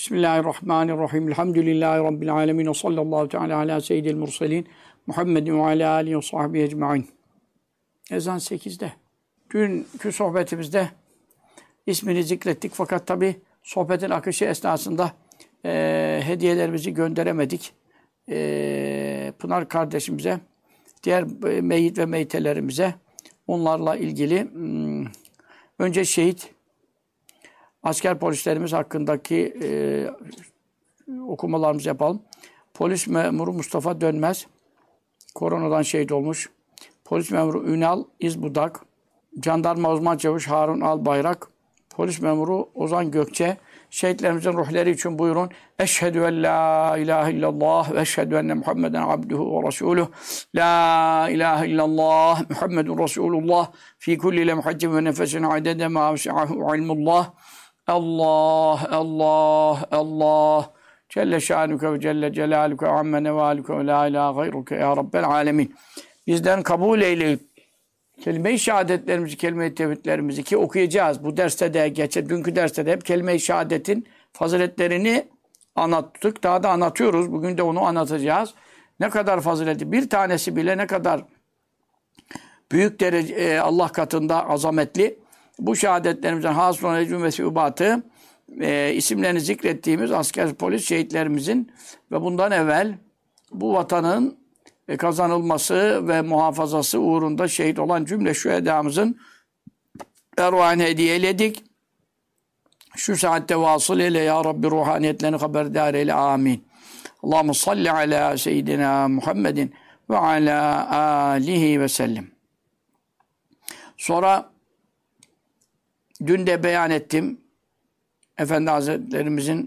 Bismillahirrahmanirrahim. Elhamdülillahi Rabbil alemin. Ve sallallahu teala ala seyyidil murselin. Muhammedin ve ala alihi ve sahbihi ecma'in. Ezan 8'de. Dünkü sohbetimizde ismini zikrettik. Fakat tabi sohbetin akışı esnasında hediyelerimizi gönderemedik. Pınar kardeşimize, diğer meyit ve meytelerimize, onlarla ilgili önce şehit asker polislerimiz hakkındaki okumalarımızı yapalım. Polis memuru Mustafa Dönmez, koronadan şehit olmuş. Polis memuru Ünal İzbudak, jandarma uzman çavuş Harun Albayrak, polis memuru Ozan Gökçe, şehitlerimizin ruhları için buyurun. Eşhedü en la ilahe illallah ve eşhedü enne Muhammeden abduhu ve resuluh. La ilahe illallah Muhammedun Resulullah fi kulli lemhaccin ve nefesin adede ma vesi'ahu ilmullah. Allah, Allah, Allah. Celle şanuke ve celle celaluke amme nevaluke ve la ilahe gayruke ya Rabbel alemin. Bizden kabul eyleyip kelime-i şehadetlerimizi, kelime-i tevhidlerimizi ki okuyacağız. Bu derste de, dünkü derste de hep kelime-i şehadetin faziletlerini anlattık. Daha da anlatıyoruz. Bugün de onu anlatacağız. Ne kadar fazileti. Bir tanesi bile ne kadar büyük derece Allah katında azametli. Bu şehadetlerimizden hasılan ecrü ve sübatı isimlerini zikrettiğimiz asker polis şehitlerimizin ve bundan evvel bu vatanın kazanılması ve muhafazası uğrunda şehit olan cümle şühedamızın ervahine hediye eyledik. Şu saatte vasıl eyle ya Rabbi, ruhaniyetlerini haberdar eyle. Amin. Allahumme salli ala seyyidina Muhammedin ve ala alihi ve sellem. Sonra dün de beyan ettim. Efendi Hazretlerimizin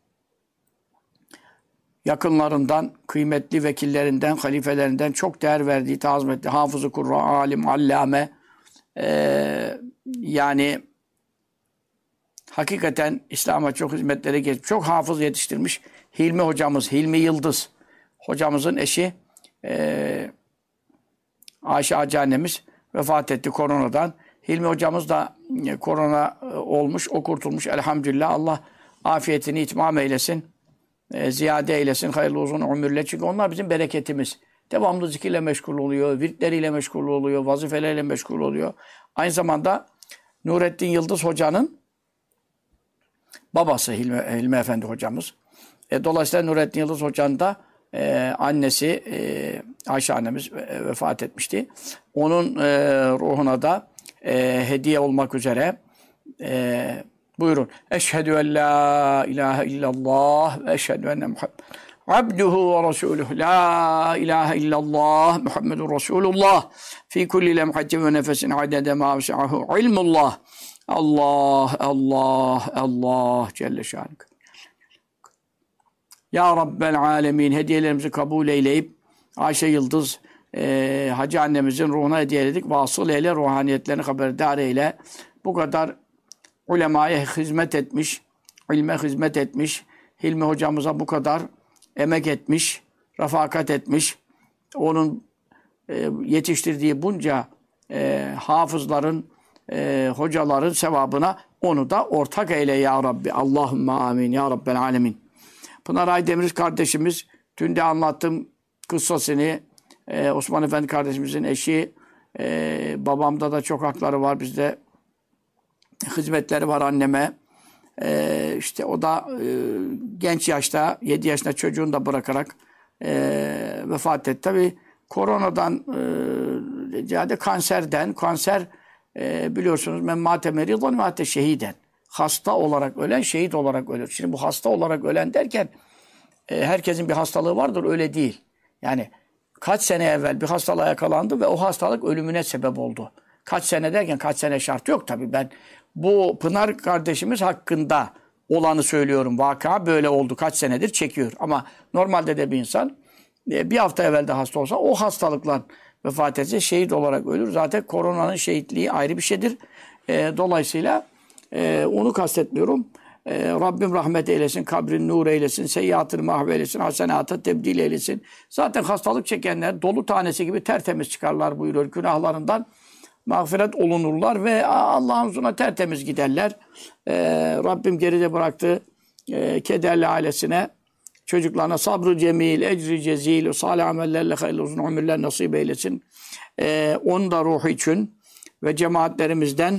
yakınlarından, kıymetli vekillerinden, halifelerinden çok değer verdiği, tazim ettiği hafız-ı Kurra, alim, allame, yani hakikaten İslam'a çok hizmetlere geçmiş, çok hafız yetiştirmiş Hilmi hocamız, Hilmi Yıldız hocamızın eşi Ayşe Hacı annemiz vefat etti koronadan. Hilmi hocamız da korona olmuş, o kurtulmuş elhamdülillah. Allah afiyetini itmam eylesin, ziyade eylesin, hayırlı uzun ömürle. Çünkü onlar bizim bereketimiz. Devamlı zikirle meşgul oluyor, virtleriyle meşgul oluyor, vazifeleriyle meşgul oluyor. Aynı zamanda Nurettin Yıldız hocanın babası Hilmi Efendi hocamız. Dolayısıyla Nurettin Yıldız hocanın da annesi Ayşe annemiz vefat etmişti. Onun ruhuna da hediye olmak üzere buyurun. Eşhedü en la ilahe illallah ve eşhedü enne Muhammed abduhu ve resuluh. La ilahe illallah Muhammedun Resulullah fi kulli lemhaccin ve nefesin adede ma vesi'ahu ilmullah. Allah, Allah, Allah Celle şanuke. Ya Rabbel alemin, hediyelerimizi kabul eyleyip Ayşe Yıldız Hacı annemizin ruhuna hediyeledik. Vasıl eyle, ruhaniyetlerini haberdar eyle. Bu kadar ulemaya hizmet etmiş, ilme hizmet etmiş, Hilmi hocamıza bu kadar emek etmiş, refakat etmiş. Onun yetiştirdiği bunca hafızların, hocaların sevabına onu da ortak eyle ya Rabbi. Allahümme amin ya Rabbel alemin. Pınar Aydemir kardeşimiz, dün de anlattım kıssasını. Osman Efendi kardeşimizin eşi, babamda da çok hakları var, bizde hizmetleri var anneme. İşte o da genç yaşta, 7 yaşında çocuğunu da bırakarak vefat etti. Tabii koronadan ziyade kanser biliyorsunuz men mâte meridun mâte şehiden. Hasta olarak ölen, şehit olarak ölür. Şimdi bu hasta olarak ölen derken herkesin bir hastalığı vardır, öyle değil. Yani kaç sene evvel bir hastalığa yakalandı ve o hastalık ölümüne sebep oldu. Kaç sene derken kaç sene şartı yok tabii. Ben bu Pınar kardeşimiz hakkında olanı söylüyorum. Vaka böyle oldu. Kaç senedir çekiyor. Ama normalde de bir insan bir hafta evvel de hasta olsa o hastalıkla vefat etse şehit olarak ölür. Zaten koronanın şehitliği ayrı bir şeydir. Dolayısıyla onu kastetmiyorum. Rabbim rahmet eylesin, kabrin nur eylesin, seyyiatını mahveylesin, hasenata tebdil eylesin. Zaten hastalık çekenler dolu tanesi gibi tertemiz çıkarlar buyuruyor. Günahlarından mağfiret olunurlar ve Allah'ın huzuruna tertemiz giderler. Rabbim geride bıraktığı kederli ailesine, çocuklarına sabrı cemil, ecri cezil, salih amellerle hayırlı uzun ömürler nasip eylesin. Onun da ruhu için ve cemaatlerimizden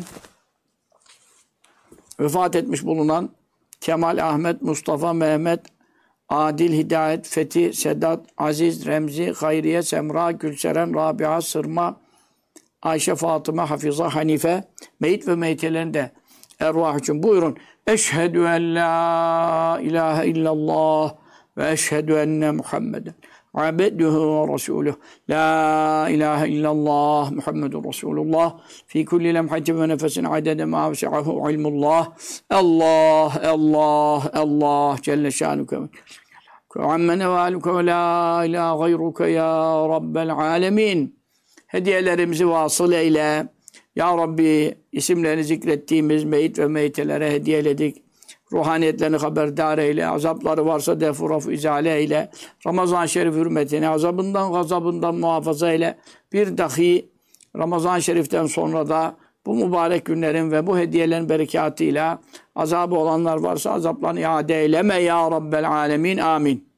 vefat etmiş bulunan Kemal, Ahmet, Mustafa, Mehmet, Adil, Hidayet, Fethi, Sedat, Aziz, Remzi, Hayriye, Semra, Gülseren, Rabia, Sırma, Ayşe, Fatıma, Hafiza, Hanife, meyit ve meyitelerin de ervah için buyurun. Eşhedü en la ilahe illallah ve eşhedü enne Muhammeden abduhu ve resuluh. La ilahe illallah Muhammedun Resulullah. Fi kulli lemhatin ve nefesin adede ma vesi'ahu ilmullah. Allah, Allah, Allah Celle şanuke. Amme nevaluke ve la ilahe gayruke ya Rabbel alemin. Hediyelerimizi vasıl eyle. Ya Rabbi, isimlerini zikrettiğimiz meyit ve meyitelere hediyeledik. Ruhaniyetlerini haberdar eyle. Azapları varsa defurafu izale eyle. Ramazan-ı Şerif hürmetine azabından gazabından muhafaza eyle. Bir dahi Ramazan-ı Şerif'ten sonra da bu mübarek günlerin ve bu hediyelerin berekatıyla azabı olanlar varsa azaplarını iade eyleme ya Rabbel alemin. Amin.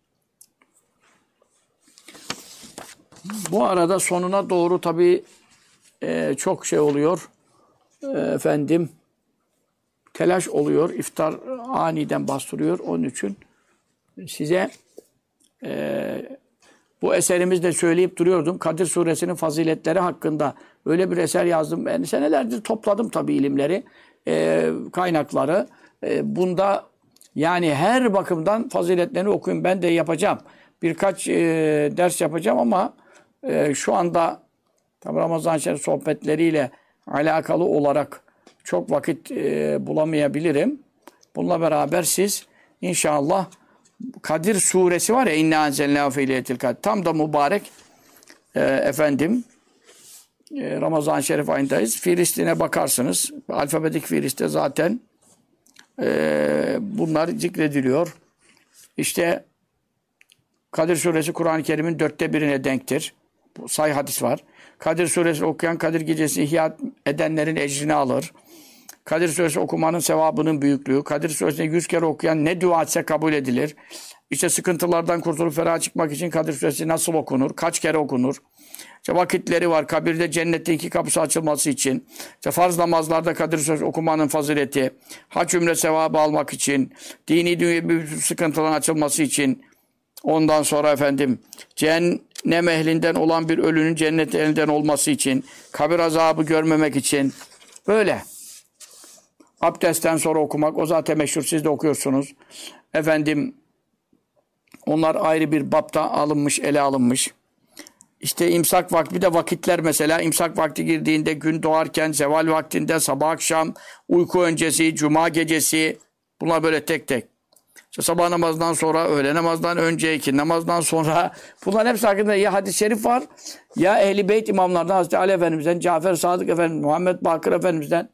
Bu arada sonuna doğru tabii çok şey oluyor. Efendim telaş oluyor. İftar aniden bastırıyor. Onun için size bu eserimizde söyleyip duruyordum. Kadir Suresinin faziletleri hakkında öyle bir eser yazdım. Ben senelerdir topladım tabii ilimleri, kaynakları. Bunda yani her bakımdan faziletlerini okuyun. Ben de yapacağım. Birkaç ders yapacağım ama şu anda tabii Ramazan-ı Şerif sohbetleriyle alakalı olarak çok vakit bulamayabilirim. Bununla beraber siz inşallah Kadir suresi var ya, İnna enzelnâhu fî leyletil kadr. Tam da mübarek Ramazan-ı Şerif ayındayız. Filistin'e bakarsınız. Alfabetik Filistin'de zaten bunlar zikrediliyor. İşte Kadir suresi Kur'an-ı Kerim'in 1/4'ine denktir. Bu sahih hadis var. Kadir suresini okuyan Kadir gecesini ihya edenlerin ecrini alır. Kadir suresi okumanın sevabının büyüklüğü. Kadir suresini 100 kere okuyan ne dua etse kabul edilir. İşte sıkıntılardan kurtulup ferah çıkmak için Kadir suresi nasıl okunur? Kaç kere okunur? İşte vakitleri var. Kabirde cennette 2 kapısı açılması için. İşte farz namazlarda Kadir suresi okumanın fazileti. Hac ümre sevabı almak için. Dini dünya bütün sıkıntıların açılması için. Ondan sonra efendim cehennem ehlinden olan bir ölünün cennet elinden olması için. Kabir azabı görmemek için. Böyle. Abdestten sonra okumak. O zaten meşhur. Siz de okuyorsunuz. Efendim onlar ayrı bir bapta alınmış, ele alınmış. İşte imsak vakti, bir de vakitler mesela. İmsak vakti girdiğinde, gün doğarken, zeval vaktinde, sabah akşam, uyku öncesi, cuma gecesi. Bunlar böyle tek tek. İşte sabah namazdan sonra, öğle namazdan önce, ikindi namazdan sonra. Bunların hepsi hakkında ya hadis-i şerif var, ya Ehl-i Beyt imamlardan, Hazreti Ali Efendimiz'den, Cafer Sadık Efendimiz, Muhammed Bakır Efendimiz'den,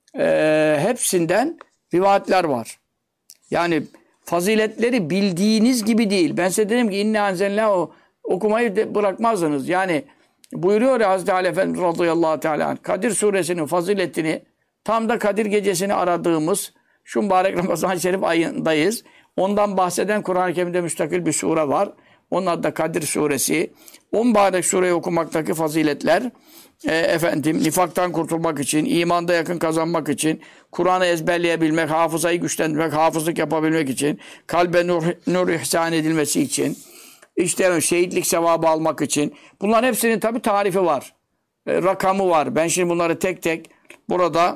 hepsinden rivayetler var. Yani faziletleri bildiğiniz gibi değil. Ben size dedim ki inna enzelnâhu okumayı bırakmazdınız. Yani buyuruyor ya Hazreti Ali Efendimiz radıyallahu teala anh, Kadir suresinin faziletini tam da Kadir gecesini aradığımız şu mübarek Ramazan-ı Şerif ayındayız. Ondan bahseden Kur'an-ı Kerim'de müstakil bir sure var. Onun adı da Kadir suresi. O mübarek sureyi okumaktaki faziletler nifaktan kurtulmak için, imanda yakın kazanmak için, Kur'an'ı ezberleyebilmek, hafızayı güçlendirmek, hafızlık yapabilmek için, kalbe nur ihsan edilmesi için, işte şehitlik sevabı almak için. Bunların hepsinin tabi tarifi var. Rakamı var. Ben şimdi bunları tek tek burada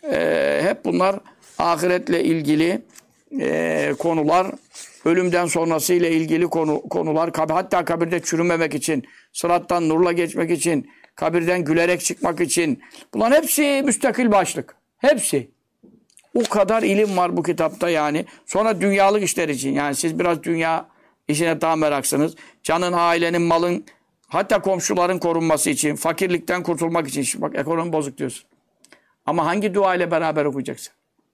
hep bunlar ahiretle ilgili konular, ölümden sonrası ile ilgili konular, hatta kabirde çürümemek için, sırattan nurla geçmek için, kabirden gülerek çıkmak için. Bunların hepsi müstakil başlık. Hepsi. O kadar ilim var bu kitapta yani. Sonra dünyalık işler için. Yani siz biraz dünya işine daha meraksınız. Canın, ailenin, malın, hatta komşuların korunması için, fakirlikten kurtulmak için. Şimdi bak ekonomi bozuk diyorsun. Ama hangi dua ile beraber okuyacaksın?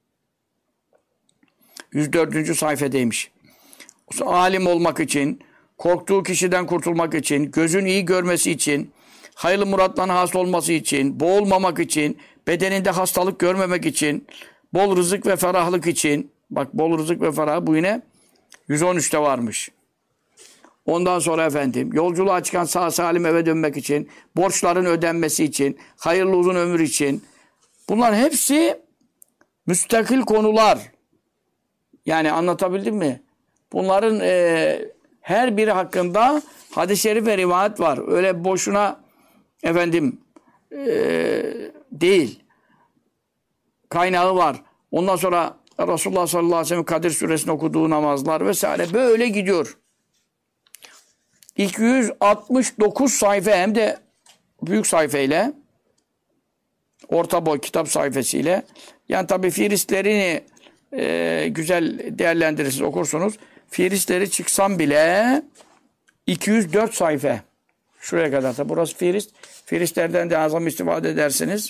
104. sayfadaymış. Alim olmak için, korktuğu kişiden kurtulmak için, gözün iyi görmesi için, hayırlı muratlarına hasıl olması için, boğulmamak için, bedeninde hastalık görmemek için, bol rızık ve ferahlık için, Bak bol rızık ve ferah bu yine 113'te varmış. Ondan sonra efendim yolculuğa çıkan sağ salim eve dönmek için, borçların ödenmesi için, hayırlı uzun ömür için. Bunlar hepsi müstakil konular. Yani anlatabildim mi? Bunların her biri hakkında hadis-i şerif ve rivayet var. Öyle boşuna efendim değil. Kaynağı var. Ondan sonra Resulullah sallallahu aleyhi ve sellem Kadir suresini okuduğu namazlar vesaire böyle gidiyor. 269 sayfa hem de büyük sayfa ile orta boy kitap sayfasıyla. Yani tabii firistlerini güzel değerlendirirsiniz, okursunuz. Firistleri çıksam bile 204 sayfa. Şuraya kadar. Tabi burası firist. Firistlerden de azam istifade edersiniz.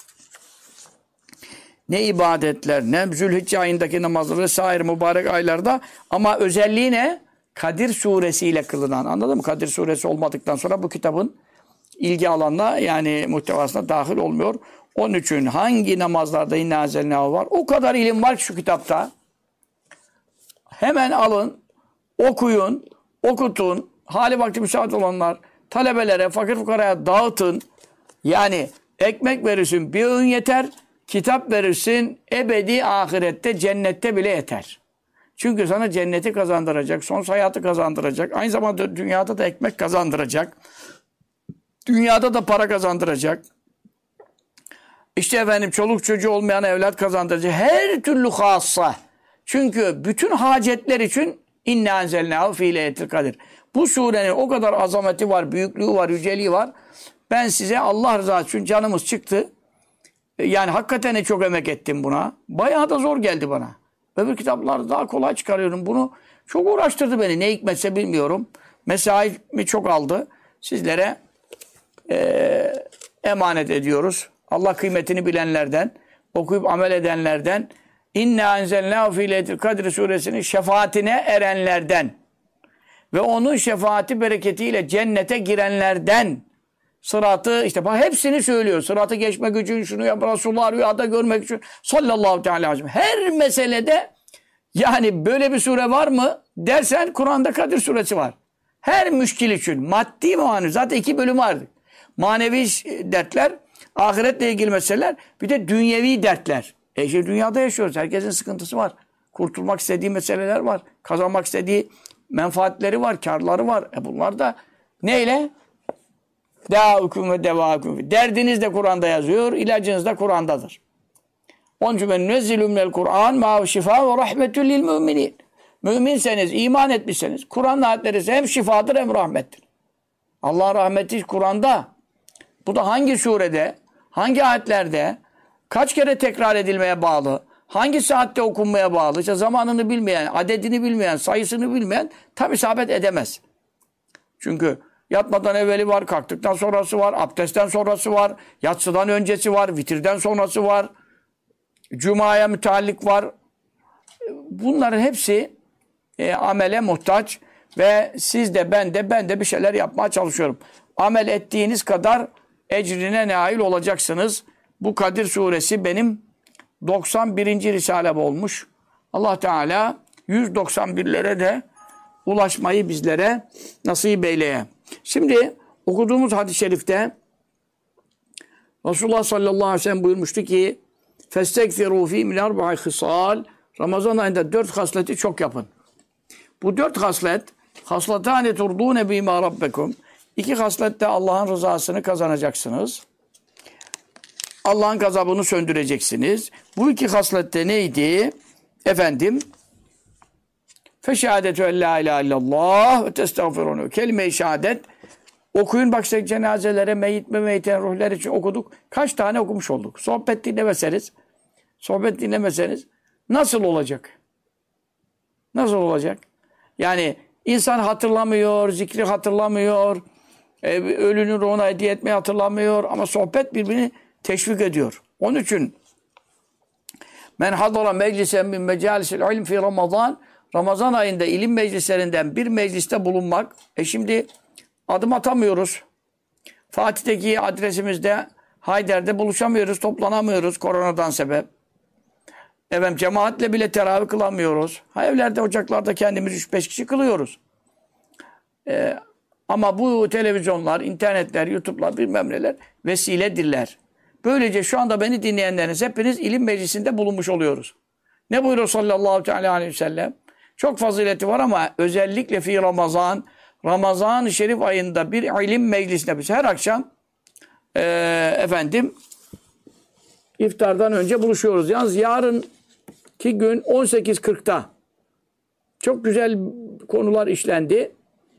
Ne ibadetler, ne Zülhicce ayındaki namazlar vesaire mübarek aylarda ama özelliği ne? Kadir suresiyle kılınan. Anladın mı? Kadir suresi olmadıktan sonra bu kitabın ilgi alanına yani muhtevasına dahil olmuyor. Onun için hangi namazlarda inna enzelnâhu var? O kadar ilim var ki şu kitapta. Hemen alın, okuyun, okutun. Hali vakti müsait olanlar talebelere, fakir fukaraya dağıtın. Yani ekmek verirsin bir öğün yeter. Kitap verirsin ebedi ahirette, cennette bile yeter. Çünkü sana cenneti kazandıracak, sonsuz hayatı kazandıracak. Aynı zamanda dünyada da ekmek kazandıracak. Dünyada da para kazandıracak. İşte efendim çoluk çocuğu olmayan evlat kazandıracak. Her türlü hassa. Çünkü bütün hacetler için inna enzelnâhu fî leyletil kadir. Bu surenin o kadar azameti var, büyüklüğü var, yüceliği var. Ben size Allah rızası için canımız çıktı. Yani hakikaten çok emek ettim buna. Bayağı da zor geldi bana. Öbür kitapları daha kolay çıkarıyorum. Bunu çok uğraştırdı beni. Ne hikmetse bilmiyorum. Mesaimi çok aldı. Sizlere emanet ediyoruz. Allah kıymetini bilenlerden, okuyup amel edenlerden, İnna enzelnâhu fî leyletil kadri suresinin şefaatine erenlerden ve onun şefaati bereketiyle cennete girenlerden, sıratı işte bak hepsini söylüyor. Sıratı geçmek için şunu yap, Resulullah rüyada görmek için sallallahu teala aleyhi ve sellem. Her meselede yani böyle bir sure var mı dersen Kur'an'da Kadir suresi var. Her müşkil için maddi manevi zaten 2 bölüm var. Manevi dertler, ahiretle ilgili meseleler, bir de dünyevi dertler. Şimdi dünyada yaşıyoruz. Herkesin sıkıntısı var. Kurtulmak istediği meseleler var. Kazanmak istediği menfaatleri var, karları var. Bunlar da neyle? Dâukum ve devâkum. Derdiniz de Kur'an'da yazıyor, ilacınız da Kur'an'dadır. Onun için ben nezzilü minel Kur'an mâ şifâ ve rahmetül lil müminin. Müminseniz, iman etmişseniz, Kur'an'ın ayetleri ise hem şifadır hem rahmettir. Allah'ın rahmeti Kur'an'da. Bu da hangi surede, hangi ayetlerde, kaç kere tekrar edilmeye bağlı, hangi saatte okunmaya bağlı, işte zamanını bilmeyen, adedini bilmeyen, sayısını bilmeyen tam isabet edemez. Çünkü yatmadan evveli var, kalktıktan sonrası var, abdestten sonrası var, yatsıdan öncesi var, vitirden sonrası var, cumaya müteallik var. Bunların hepsi amele muhtaç ve siz de ben de bir şeyler yapmaya çalışıyorum. Amel ettiğiniz kadar ecrine nail olacaksınız. Bu Kadir suresi benim 91. Risalem olmuş. Allah Teala 191'lere de ulaşmayı bizlere nasip eyleye. Şimdi okuduğumuz hadis-i şerifte Resulullah sallallahu aleyhi ve sellem buyurmuştu ki فَاسْتَكْفِرُوا ف۪ي مِنْ اَرْبَعِ خِصَالٍ Ramazan ayında 4 hasleti çok yapın. Bu 4 haslet hasletâne turdûne bîmâ rabbekum 2 haslette Allah'ın rızasını kazanacaksınız. Allah'ın gazabını söndüreceksiniz. Bu 2 haslette neydi? Efendim feşehâdetü en lâ ilâhe illallah ve testağfirûnû. Kelime-i şehadet okuyun bak işte cenazelere, meyiten ruhlar için okuduk. Kaç tane okumuş olduk? Sohbet dinlemeseniz nasıl olacak? Nasıl olacak? Yani insan hatırlamıyor, zikri hatırlamıyor, ölünün ruhuna hediye etmeyi hatırlamıyor ama sohbet birbirini teşvik ediyor. Onun için men hadara meclisen min mecalisil ilm fi Ramazan Ramazan ayında ilim meclislerinden bir mecliste bulunmak. Şimdi adım atamıyoruz. Fatih'teki adresimizde Hayder'de buluşamıyoruz, toplanamıyoruz koronadan sebep. Efendim cemaatle bile teravih kılamıyoruz. Ha, evlerde, ocaklarda kendimiz 3-5 kişi kılıyoruz. Ama bu televizyonlar, internetler, YouTube'lar bilmem neler vesiledirler. Böylece şu anda beni dinleyenleriniz hepiniz ilim meclisinde bulunmuş oluyoruz. Ne buyuruyor sallallahu aleyhi ve sellem? Çok fazileti var ama özellikle fi Ramazan, Ramazan-ı Şerif ayında bir ilim meclisinde biz her akşam iftardan önce buluşuyoruz. Yalnız yarınki gün 18.40'ta çok güzel konular işlendi.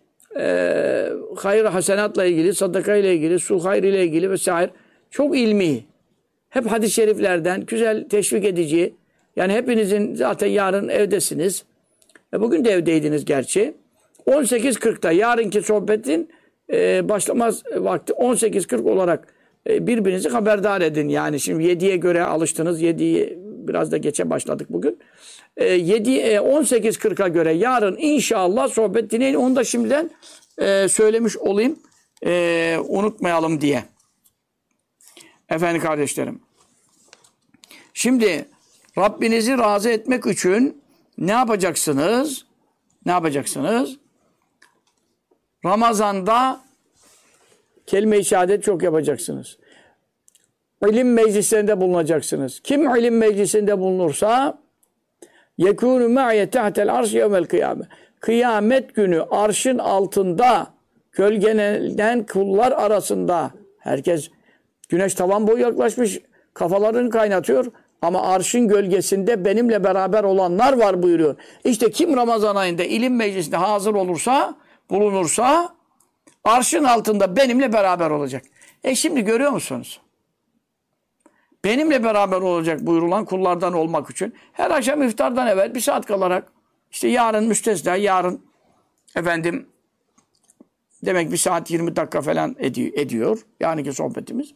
Hayır hasenatla ilgili, sadaka ile ilgili, su hayır ile ilgili vesaire. Çok ilmi. Hep hadis-i şeriflerden güzel teşvik edici. Yani hepinizin zaten yarın evdesiniz. Bugün de evdeydiniz gerçi. 18.40'ta yarınki sohbetin başlamaz vakti 18.40 olarak birbirinizi haberdar edin. Yani şimdi 7'ye göre alıştınız. 7'yi biraz da geçe başladık bugün. 18.40'a göre yarın inşallah sohbet dinleyin. Onu da şimdiden söylemiş olayım. Unutmayalım diye. Efendim kardeşlerim. Şimdi Rabbinizi razı etmek için ne yapacaksınız? Ne yapacaksınız? Ramazan'da kelime-i şehadet çok yapacaksınız. İlim meclislerinde bulunacaksınız. Kim ilim meclisinde bulunursa yekûnü me'ye tehtel arş yevmel kıyame. Kıyamet günü arşın altında gölgelenen kullar arasında herkes güneş tavan boyu yaklaşmış kafalarını kaynatıyor ama arşın gölgesinde benimle beraber olanlar var buyuruyor. İşte kim Ramazan ayında ilim meclisinde hazır olursa, bulunursa arşın altında benimle beraber olacak. Şimdi görüyor musunuz? Benimle beraber olacak buyurulan kullardan olmak için her akşam iftardan evvel bir saat kalarak işte yarın müstesna, yarın demek bir saat 20 dakika falan ediyor. Yarınki sohbetimiz.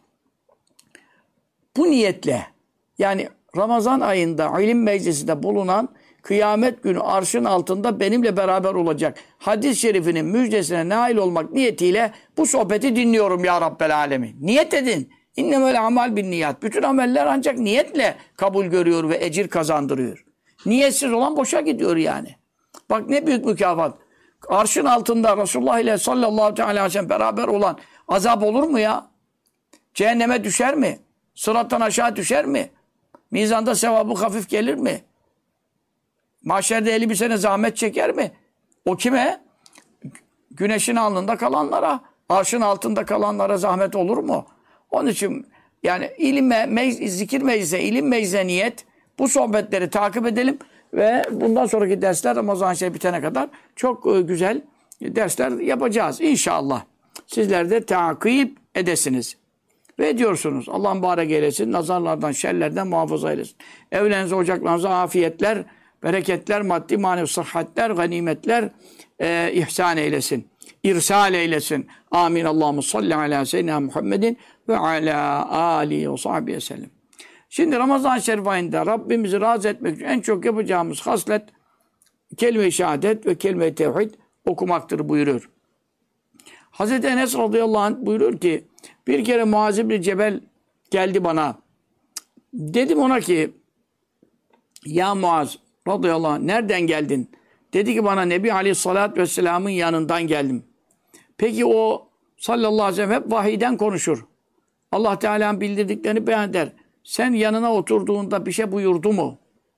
Bu niyetle yani Ramazan ayında ilim meclisinde bulunan kıyamet günü arşın altında benimle beraber olacak hadis-i şerifinin müjdesine nail olmak niyetiyle bu sohbeti dinliyorum ya Rabbel Alemin. Niyet edin. İnnemel amal bin niyat. Bütün ameller ancak niyetle kabul görüyor ve ecir kazandırıyor. Niyetsiz olan boşa gidiyor yani. Bak ne büyük mükafat. Arşın altında Resulullah ile sallallahu aleyhi ve sellem beraber olan azap olur mu ya? Cehenneme düşer mi? Sırattan aşağı düşer mi? Mizanda sevabı hafif gelir mi? Mahşerde 50 bir sene zahmet çeker mi? O kime? Güneşin alnında kalanlara, arşın altında kalanlara zahmet olur mu? Onun için yani zikir meclise, ilim meclise niyet, bu sohbetleri takip edelim ve bundan sonraki dersler Ramazan şey bitene kadar çok güzel dersler yapacağız inşallah. Sizler de takip edesiniz. Ve ediyorsunuz. Allah mübarek eylesin. Nazarlardan, şerlerden muhafaza eylesin. Evlerinize, ocaklarınıza afiyetler, bereketler, maddi manevi sıhhatler, ganimetler ihsan eylesin. İrsal eylesin. Amin. Allahumme salli ala seyyidina Muhammedin ve ala alihi ve sahbihi sellem. Şimdi Ramazan-ı Şerif ayında Rabbimizi razı etmek için en çok yapacağımız haslet kelime-i şehadet ve kelime-i tevhid okumaktır buyuruyor. Hazreti Enes radıyallahu anh buyuruyor ki bir kere Muaz ibn Cebel geldi bana. Dedim ona ki ya Muaz radıyallahu anh nereden geldin? Dedi ki bana Nebi Aleyhisselatü Vesselam'ın yanından geldim. Peki o sallallahu aleyhi ve sellem hep vahiyden konuşur. Allah Teala'nın bildirdiklerini beyan eder. Sen yanına oturduğunda bir şey buyurdu mu?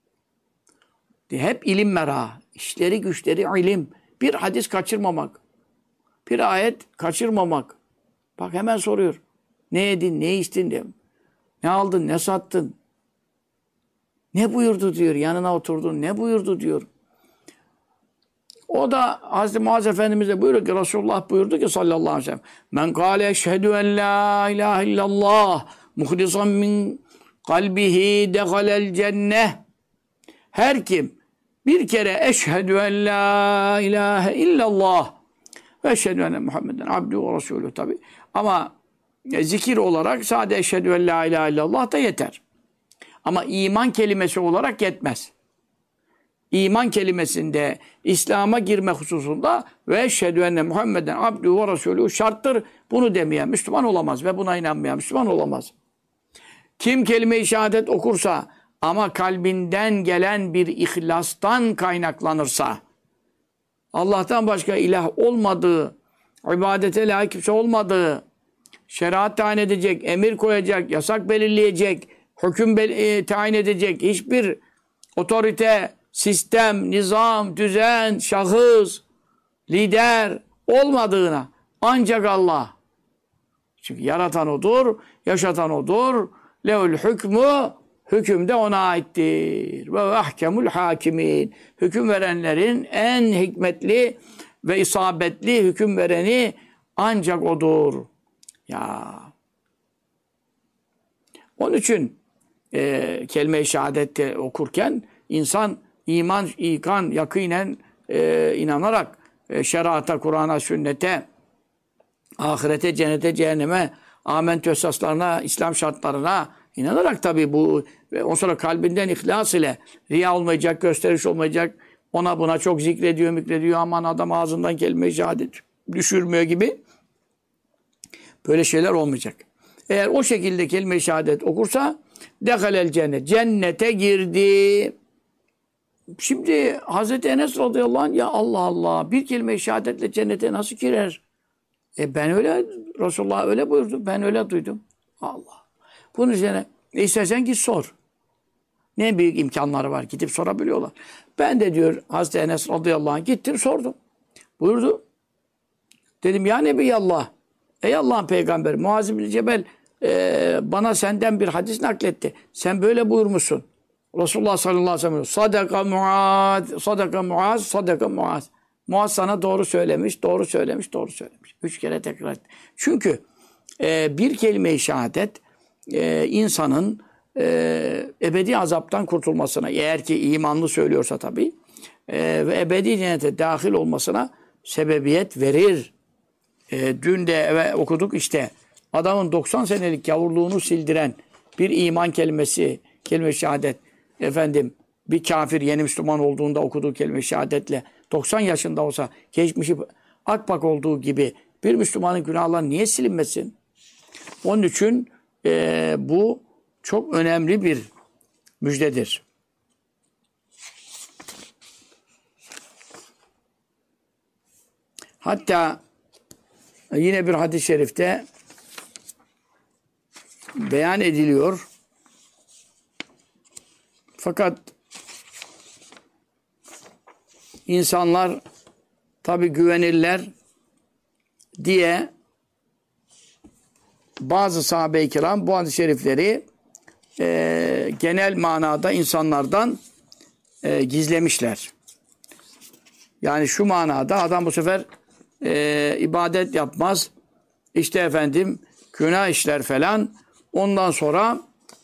Hep ilim merağı. İşleri güçleri ilim. Bir hadis kaçırmamak. Bir ayet kaçırmamak. Bak hemen soruyor. Ne yedin, ne içtin diyor. Ne aldın, ne sattın? Ne buyurdu diyor. Yanına oturdun. Ne buyurdu diyor. O da Hazreti Muaz Efendimiz de buyuruyor ki Resulullah buyurdu ki sallallahu aleyhi ve sellem men kâle eşhedü en la ilahe illallah muhlisan min kalbihi dehalel cenneh. Her kim bir kere eşhedü en la ilahe illallah ve eşhedü enne Muhammeden abdühü ve resulü tabi. Ama zikir olarak sadece eşhedü en la ilahe illallah da yeter. Ama iman kelimesi olarak yetmez. İman kelimesinde İslam'a girme hususunda ve eşhedü enne Muhammeden abdühü ve resulü şarttır. Bunu demeyen Müslüman olamaz ve buna inanmayan Müslüman olamaz. Kim kelime-i şehadet okursa Ama kalbinden gelen bir ihlastan kaynaklanırsa, Allah'tan başka ilah olmadığı, ibadete layık kimse olmadığı, şeriat tayin edecek, emir koyacak, yasak belirleyecek, hüküm tayin edecek hiçbir otorite, sistem, nizam, düzen, şahıs, lider olmadığına ancak Allah. Çünkü yaratan O'dur, yaşatan O'dur. Lehul hükmü, hüküm de O'na aittir. Ve ahkemul hakimin. Hüküm verenlerin en hikmetli ve isabetli hüküm vereni ancak O'dur. Ya. Onun için kelime-i şehadette okurken insan iman, ikan, yakinen inanarak şerata, Kur'an'a, sünnete, ahirete, cennete, cehenneme, amentü esaslarına, İslam şartlarına inanarak tabii bu ve ondan sonra kalbinden ihlas ile riya olmayacak, gösteriş olmayacak. Ona buna çok zikrediyor, mikrediyor. Aman adam ağzından kelime-i şehadet düşürmüyor gibi. Böyle şeyler olmayacak. Eğer o şekilde kelime-i şehadet okursa dehalel cennet. Cennete girdi. Şimdi Hazreti Enes radıyallahu anh ya Allah Allah bir kelime-i şehadetle cennete nasıl girer? Ben öyle Resulullah öyle buyurdu. Ben öyle duydum. Allah. Bunun üzerine istersen git sor. Ne büyük imkanları var. Gidip sorabiliyorlar. Ben de diyor Hazreti Enes radıyallahu anh gittim sordum. Buyurdu. Dedim ya Nebiyallah. Ey Allah'ın peygamberi Muaz bin Cebel bana senden bir hadis nakletti. Sen böyle buyurmuşsun. Resulullah sallallahu aleyhi ve sellem sadaka Muaz, sadaka Muaz, sadaka Muaz. Muaz sana doğru söylemiş, doğru söylemiş, doğru söylemiş. 3 kere tekrar etti. Çünkü bir kelime-i şehadet insanın ebedi azaptan kurtulmasına, eğer ki imanlı söylüyorsa tabii, ve ebedi cennete dahil olmasına sebebiyet verir. Dün de okuduk işte, adamın 90 senelik yavurluğunu sildiren bir iman kelimesi, kelime-i şehadet, efendim, bir kafir yeni Müslüman olduğunda okuduğu kelime-i şehadetle 90 yaşında olsa, geçmişi akbak olduğu gibi bir Müslümanın günahları niye silinmesin? Onun için bu çok önemli bir müjdedir. Hatta yine bir hadis-i şerifte beyan ediliyor. Fakat insanlar tabi güvenirler diye bazı sahabe-i kiram bu hadis-i şerifleri genel manada insanlardan gizlemişler. Yani şu manada adam bu sefer ibadet yapmaz. İşte efendim günah işler falan. Ondan sonra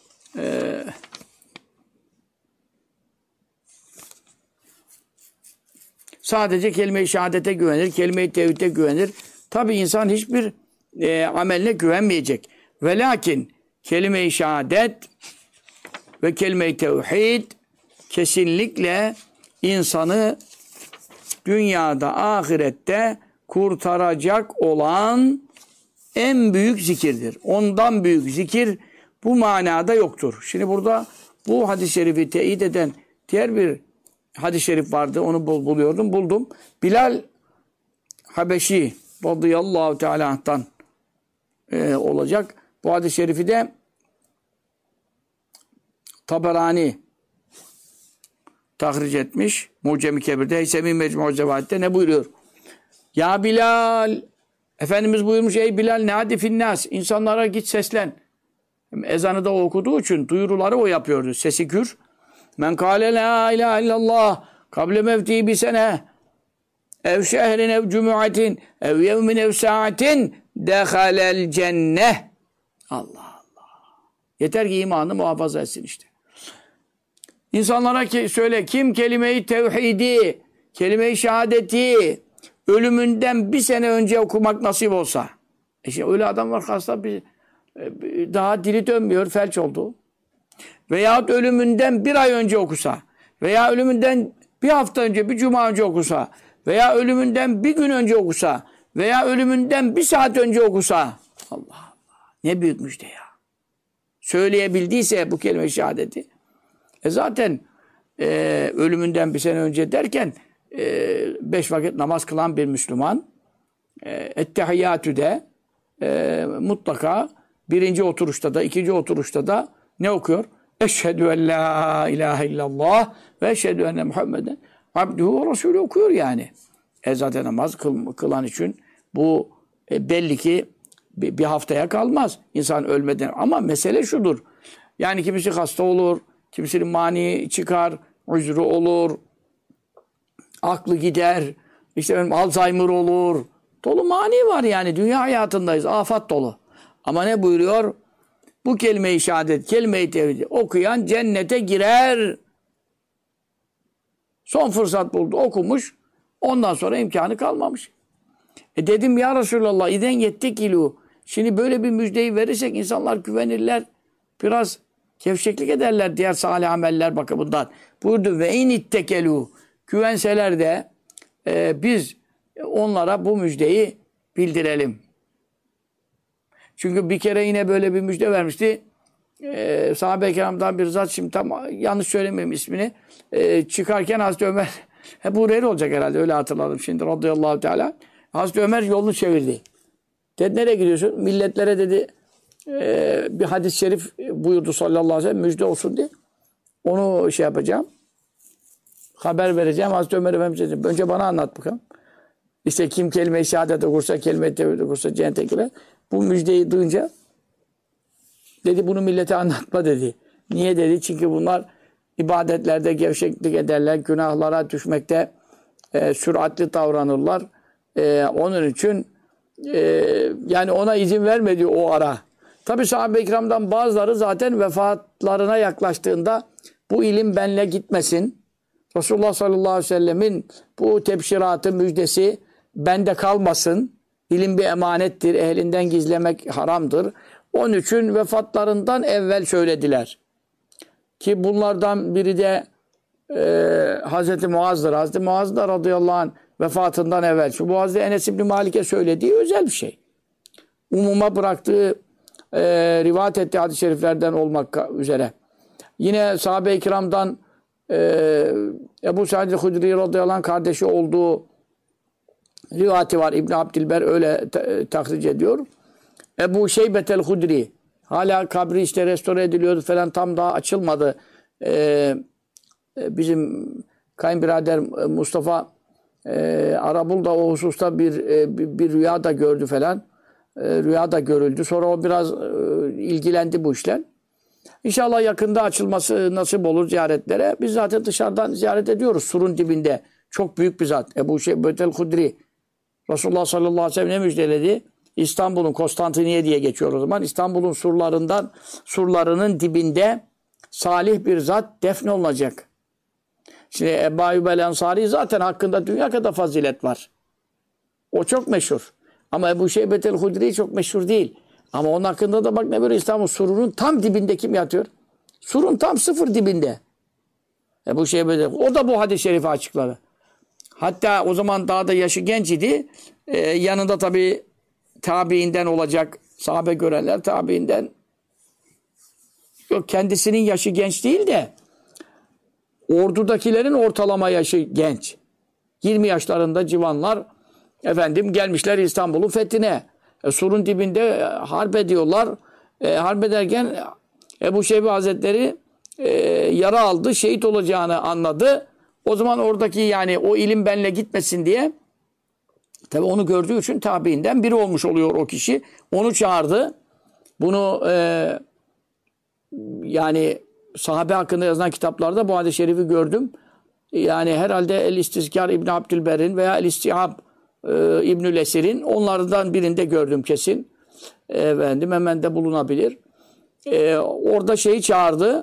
sadece kelime-i şehadete güvenir, kelime-i tevhide güvenir. Tabi insan hiçbir ameline güvenmeyecek. Ve lakin kelime-i şehadet ve kelime-i tevhid kesinlikle insanı dünyada, ahirette kurtaracak olan en büyük zikirdir. Ondan büyük zikir bu manada yoktur. Şimdi burada bu hadis-i şerifi teyit eden diğer bir hadis-i şerif vardı. Onu buluyordum. Buldum. Bilal Habeşi radıyallahu teala anh'tan olacak. Bu hadis-i şerifi de Taberani tahric etmiş. Mucem-i Kebir'de Heysemi Mecmu-i Zevaid'de ne buyuruyor? Ya Bilal, Efendimiz buyurmuş ey Bilal nadi finnâs, insanlara git seslen. Ezanı da o okuduğu için duyuruları o yapıyordu. Sesi gür. Men kâle la ilahe illallah kable mevti bi sene ev şehrin ev cumuatin ev yevmin ev saatin dehalel cenneh. Allah Allah. Yeter ki imanı muhafaza etsin işte. İnsanlara söyle kim kelime-i tevhidi, kelime-i şehadeti ölümünden bir sene önce okumak nasip olsa. İşte öyle adam var hasta daha dili dönmüyor, felç oldu. Veyahut ölümünden bir ay önce okusa veya ölümünden bir hafta önce, bir cuma önce okusa veya ölümünden bir gün önce okusa veya ölümünden bir saat önce okusa. Allah Allah. Ne büyük müjde ya. Söyleyebildiyse bu kelime-i şehadeti Zaten ölümünden bir sene önce derken 5 vakit namaz kılan bir Müslüman Ettehiyyatü'de mutlaka birinci oturuşta da ikinci oturuşta da ne okuyor? Eşhedü en la ilahe illallah ve eşhedü enne Muhammeden abduhu ve resulü okuyor yani. Zaten namaz kılan için bu belli ki bir haftaya kalmaz insan ölmeden. Ama mesele şudur. Yani kimisi hasta olur, kimisinin mani çıkar, üzrü olur, aklı gider, işte Alzheimer olur. Dolu mani var yani. Dünya hayatındayız. Afat dolu. Ama ne buyuruyor? Bu kelime-i şehadet, kelime-i tevhid okuyan cennete girer. Son fırsat buldu, okumuş. Ondan sonra imkanı kalmamış. Dedim ya Resulallah, iden yettekilu. Şimdi böyle bir müjdeyi verirsek insanlar güvenirler. Biraz gevşeklik ederler diğer salih ameller bakımından. Buyurdu ve in ittekelu. Güvenseler de biz onlara bu müjdeyi bildirelim. Çünkü bir kere yine böyle bir müjde vermişti. Sahabe-i kiramdan bir zat, şimdi tam yanlış söylemeyeyim ismini. Çıkarken Hazreti Ömer, Ebu Hureyre olacak herhalde, öyle hatırladım şimdi radıyallahu teala. Hazreti Ömer yolunu çevirdi. Dedi nereye gidiyorsun? Milletlere dedi bir hadis-i şerif buyurdu sallallahu aleyhi ve sellem, müjde olsun diye. Onu şey yapacağım. Haber vereceğim. Hazreti Ömer Efendimiz dedi, önce bana anlat bakalım. İşte kim kelime-i şehadet okursa, kelime-i tevhid okursa cennete girer. Bu müjdeyi duyunca dedi bunu millete anlatma dedi. Niye dedi? Çünkü bunlar ibadetlerde gevşeklik ederler. Günahlara düşmekte süratli davranırlar. Onun için yani ona izin vermedi o ara. Tabi sahabe-i kiramdan bazıları zaten vefatlarına yaklaştığında bu ilim benle gitmesin. Resulullah sallallahu aleyhi ve sellemin bu tebşiratı, müjdesi bende kalmasın. İlim bir emanettir. Ehlinden gizlemek haramdır. Onun için vefatlarından evvel söylediler. Ki bunlardan biri de Hazreti Muaz'dır. Hazreti Muaz da radıyallahu anh vefatından evvel. Şu bu Hazreti Enes İbni Malik'e söylediği özel bir şey. Umuma bıraktığı rivayet ettiği hadis-i şeriflerden olmak üzere. Yine sahabe-i kiramdan Ebu Said el-Hudri radıyallahu anh kardeşi olduğu rivayeti var. İbn Abdilber öyle tahric ediyor. Ebu Şeybet el-Hudri hala kabri işte restore ediliyordu falan, tam daha açılmadı. Bizim kayınbirader Mustafa Arabul da o hususta bir rüya da gördü falan. Rüya da görüldü. Sonra o biraz ilgilendi bu işler. İnşallah yakında açılması nasip olur ziyaretlere. Biz zaten dışarıdan ziyaret ediyoruz. Surun dibinde. Çok büyük bir zat. Ebu Şeybet el-Hudri. Resulullah sallallahu aleyhi ve sellem ne müjdeledi? İstanbul'un, Konstantiniye diye geçiyor o zaman. İstanbul'un surlarının dibinde salih bir zat defne olacak. Şimdi Ebu Ayyub el-Ensari zaten hakkında dünya kadar fazilet var. O çok meşhur. Ama Ebu Şeybet el-Hudri çok meşhur değil. Ama onun hakkında da bak ne böyle, İstanbul surunun tam dibinde kim yatıyor? Surun tam sıfır dibinde. Ebu Şeybet o da bu hadis-i şerifi açıkladı. Hatta o zaman daha da yaşı genç idi. Yanında tabii tabiinden olacak sahabe görenler tabiinden. Yok, kendisinin yaşı genç değil de ordudakilerin ortalama yaşı genç. 20 yaşlarında civanlar efendim gelmişler İstanbul'un fethine. Surun dibinde harp ediyorlar. Harp ederken Ebu Şeybe Hazretleri yara aldı. Şehit olacağını anladı. O zaman oradaki yani o ilim benle gitmesin diye, tabi onu gördüğü için tabiinden biri olmuş oluyor o kişi. Onu çağırdı. Bunu yani sahabe hakkında yazılan kitaplarda bu hadis-i şerifi gördüm. Yani herhalde El-İstizkar İbn Abdülber'in veya El-İstihab İbnül Esir'in, onlardan birinde gördüm kesin. Efendim hemen de bulunabilir. Orada şeyi çağırdı.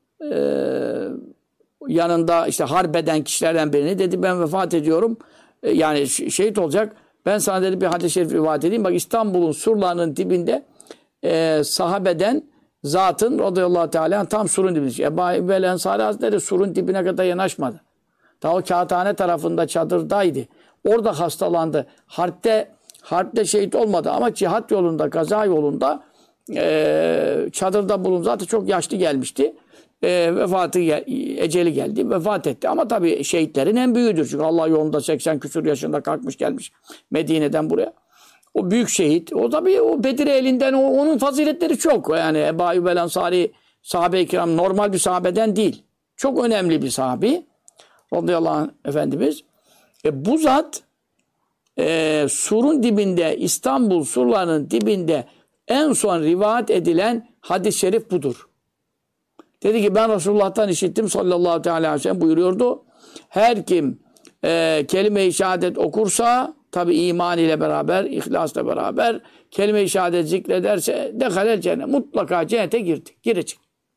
Yanında işte harp eden kişilerden birini, dedi ben vefat ediyorum. Yani şehit olacak. Ben sana dedi bir hadis-i şerif rivayet edeyim. Bak İstanbul'un surlarının dibinde sahabeden zatın radıyallahu teala tam surun dibinde. Ebu Ayyub el-Ensari Hazretleri surun dibine kadar yanaşmadı. Daha o kağıthane tarafında çadırdaydı. Orada hastalandı. Harpte şehit olmadı ama cihat yolunda, gaza yolunda çadırda bulundu. Zaten çok yaşlı gelmişti. eceli geldi, vefat etti. Ama tabii şehitlerin en büyüğüdür. Çünkü Allah yolunda 80 küsur yaşında kalkmış gelmiş Medine'den buraya. O büyük şehit. O tabii o Bedir elinden onun faziletleri çok. Yani Ebu Ayyub el Ensari sahabe-i kiram normal bir sahabeden değil. Çok önemli bir sahabi. Radıyallahu anh Efendimiz. Bu zat surun dibinde, İstanbul surlarının dibinde en son rivayet edilen hadis-i şerif budur. Dedi ki ben Resulullah'tan işittim sallallahu aleyhi ve sellem buyuruyordu. Her kim kelime-i şehadet okursa tabi iman ile beraber, ihlasla beraber kelime-i şehadet zikrederse dehalel cennet. Mutlaka cennete girecek.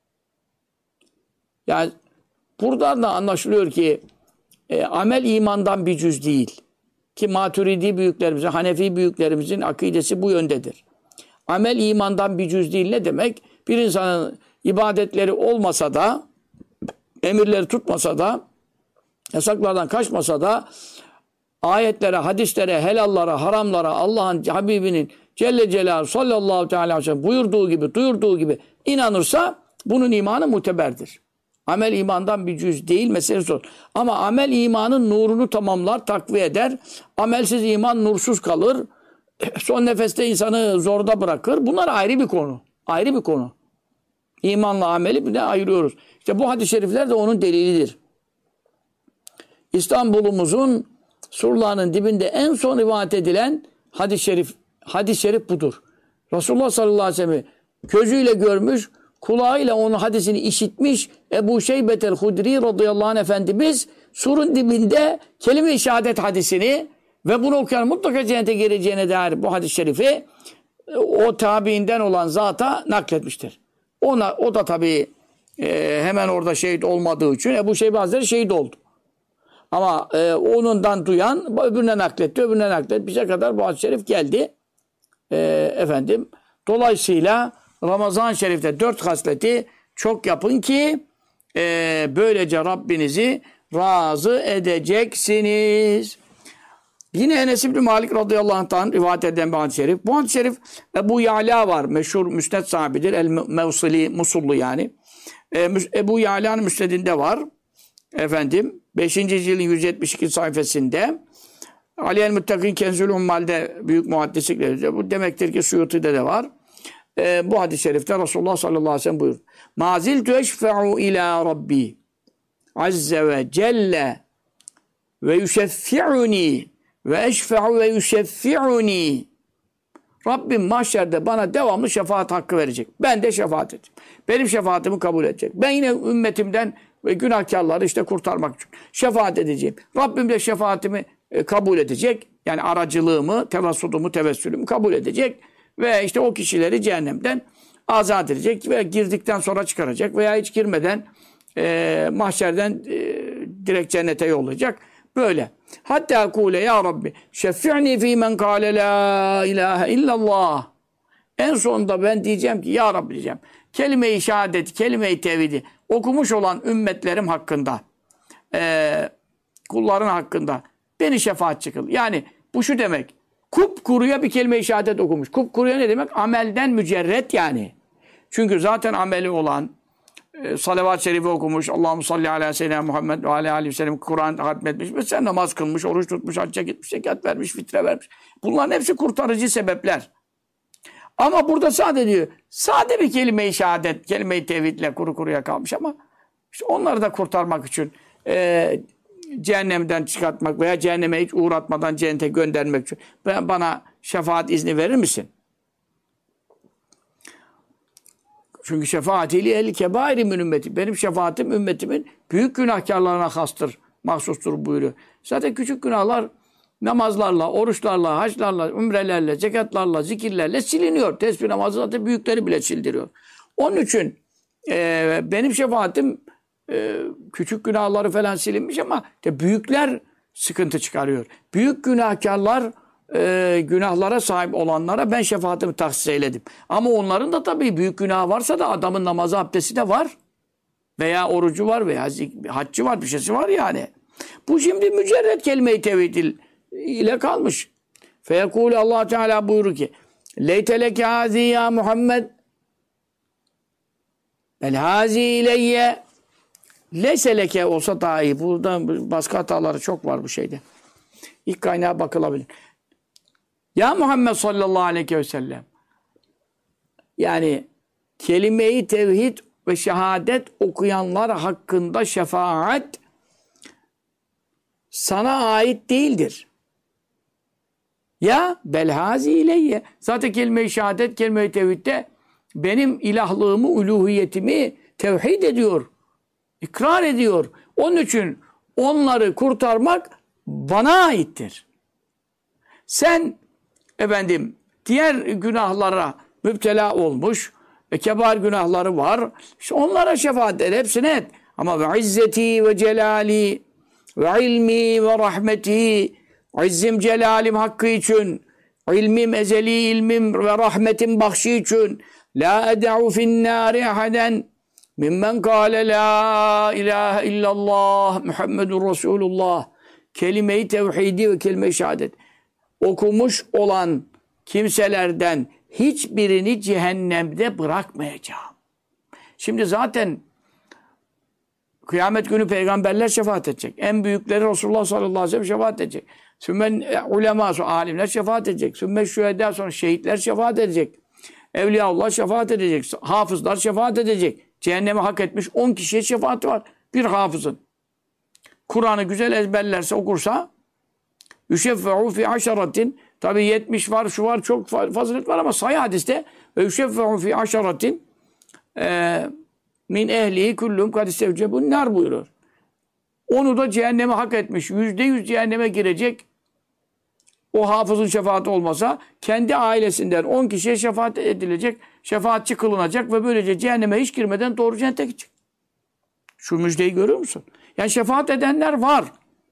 Yani buradan da anlaşılıyor ki amel imandan bir cüz değil. Ki Maturidi büyüklerimizin, Hanefi büyüklerimizin akidesi bu yöndedir. Amel imandan bir cüz değil ne demek? Bir insanın ibadetleri olmasa da, emirleri tutmasa da, yasaklardan kaçmasa da, ayetlere, hadislere, helallara, haramlara, Allah'ın Habibinin Celle Celaluhu sallallahu aleyhi ve sellem buyurduğu gibi, duyurduğu gibi inanırsa bunun imanı muteberdir. Amel imandan bir cüz değil, meselesi o. Ama amel imanın nurunu tamamlar, takviye eder. Amelsiz iman nursuz kalır. Son nefeste insanı zorda bırakır. Bunlar ayrı bir konu. Ayrı bir konu. İmanla ameli bir de ayırıyoruz. İşte bu hadis-i şerifler de onun delilidir. İstanbul'umuzun surlarının dibinde en son rivayet edilen hadis-i şerif budur. Resulullah sallallahu aleyhi ve sellem gözüyle görmüş, kulağıyla onun hadisini işitmiş Ebu Şeybetel Hudri radıyallahu anh Efendimiz surun dibinde kelime-i şehadet hadisini ve bunu okuyan mutlaka cennete gireceğine dair bu hadis-i şerifi o tabiinden olan zata nakletmiştir. O da tabii hemen orada şehit olmadığı için Ebu Şeybe Hazretleri şehit oldu. Ama onundan duyan öbürüne nakletti, öbürüne nakletti. Bize kadar bu hadis-i şerif geldi. Dolayısıyla Ramazan-ı Şerif'te 4 hasleti çok yapın ki böylece Rabbinizi razı edeceksiniz. Yine Enes İbni Malik radıyallahu anh'tan rivayet eden bir hadis-i şerif. Bu hadis-i şerif Ebu Ya'la var. Meşhur müsned sahibidir. El-Mevsili, Musullu yani. Ebu Ya'la'nın müsnedinde var. 5. cildin 172 sayfasında. Ali el-Muttakin Kenzül Ummal'de büyük muhaddislikleri. Bu demektir ki Suyuti'de de var. Bu hadis-i şerifte Resulullah sallallahu aleyhi ve sellem buyurdu. مَا زِلْتُ اَشْفَعُ اِلَى رَبِّي عَزَّ وَجَلَّ وَيُشَفِّعُنِي وَاَشْفَعُ وَيُشَفِّعُنِي Rabbim mahşerde bana devamlı şefaat hakkı verecek. Ben de şefaat edeceğim. Benim şefaatimi kabul edecek. Ben yine ümmetimden ve günahkarları işte kurtarmak için şefaat edeceğim. Rabbim de şefaatimi kabul edecek. Yani aracılığımı, tevassudumu, tevessülümü kabul edecek. Ve işte o kişileri cehennemden azat edecek ve girdikten sonra çıkaracak veya hiç girmeden mahşerden direkt cennete yollayacak. Böyle. Hatta kule ya Rabbi şeffi'ni fî men kâle la ilahe illallah. En sonunda ben diyeceğim ki ya Rabbi diyeceğim. Kelime-i şehadet, kelime-i tevhidi okumuş olan ümmetlerim hakkında, kulların hakkında beni şefaatçi kıl. Yani bu şu demek. Kupkuruya bir kelime-i şehadet okumuş. Kupkuruya ne demek? Amelden mücerret yani. Çünkü zaten ameli olan salavat-ı şerifi okumuş. Allahu salli ala seyyidina Muhammed ve aleyhi ve sellem Kur'an hatmetmiş. Mesela namaz kılmış, oruç tutmuş, hacca gitmiş, zekat vermiş, fitre vermiş. Bunların hepsi kurtarıcı sebepler. Ama burada sade bir kelime-i şehadet, kelime-i tevhidle kuru kuruya kalmış ama işte onları da kurtarmak için cehennemden çıkartmak veya cehenneme hiç uğratmadan cennete göndermek için bana şefaat izni verir misin? Çünkü şefaatiyle el kebairi min ümmeti. Benim şefaatim ümmetimin büyük günahkarlarına hastır, mahsustur buyuruyor. Zaten küçük günahlar namazlarla, oruçlarla, haçlarla, ümrelerle, zekatlarla, zikirlerle siliniyor. Tesbih namazı zaten büyükleri bile sildiriyor. Onun için benim şefaatim küçük günahları falan silinmiş ama büyükler sıkıntı çıkarıyor. Büyük günahkarlar günahlara sahip olanlara ben şefaatimi tahsis eyledim. Ama onların da tabii büyük günah varsa da adamın namazı abdesti de var. Veya orucu var veya haccı var, bir şeysi var yani. Bu şimdi mücerret kelime-i tevhid ile kalmış. Feyekûle Allah Teala buyurur ki Leyteleke hâzî ya Muhammed Belhazi ileyye leyse leke olsa daha iyi. Burada baskı hataları çok var bu şeyde. İlk kaynağa bakılabilir. Ya Muhammed sallallahu aleyhi ve sellem, yani kelime-i tevhid ve şehadet okuyanlar hakkında şefaat sana ait değildir. Ya belhazi ileyye. Zaten kelime-i şehadet, kelime-i tevhidde benim ilahlığımı, uluhiyetimi tevhid ediyor. İkrar ediyor. Onun için onları kurtarmak bana aittir. Sen efendim diğer günahlara müptela olmuş ve kebar günahları var. İşte onlara şefaat et, hepsine et. Ama ve izzeti ve celali ve ilmi ve rahmeti, izzim celalim hakkı için, ilmim ezeli ilmim ve rahmetim bahşi için, la ed'u finnâri ahaden mimmen kâle la ilahe illallah Muhammedun Resulullah, kelime-i tevhidi ve kelime-i şehadet okumuş olan kimselerden hiçbirini cehennemde bırakmayacağım. Şimdi zaten kıyamet günü peygamberler şefaat edecek. En büyükleri Resulullah sallallahu aleyhi ve sellem şefaat edecek. Sümmen ulema, alimler şefaat edecek. Sümmen şühedâ, sonra şehitler şefaat edecek. Evliyaullah şefaat edecek. Hafızlar şefaat edecek. Cehenneme hak etmiş 10 kişiye şefaati var. Bir hafızın. Kur'an'ı güzel ezberlerse, okursa yüşeffe'u fi aşaratin, tabi 70 var, şu var, çok fazilet var ama sayı hadiste ve yüşeffe'u fi aşaratin min ehlihi kullum kad istevcebun nar buyuruyor. Onu da cehenneme hak etmiş. %100 cehenneme girecek. O hafızın şefaati olmasa kendi ailesinden 10 kişiye şefaat edilecek. Şefaatçi kılınacak ve böylece cehenneme hiç girmeden doğru cennete gidecek. Şu müjdeyi görüyor musun? Yani şefaat edenler var.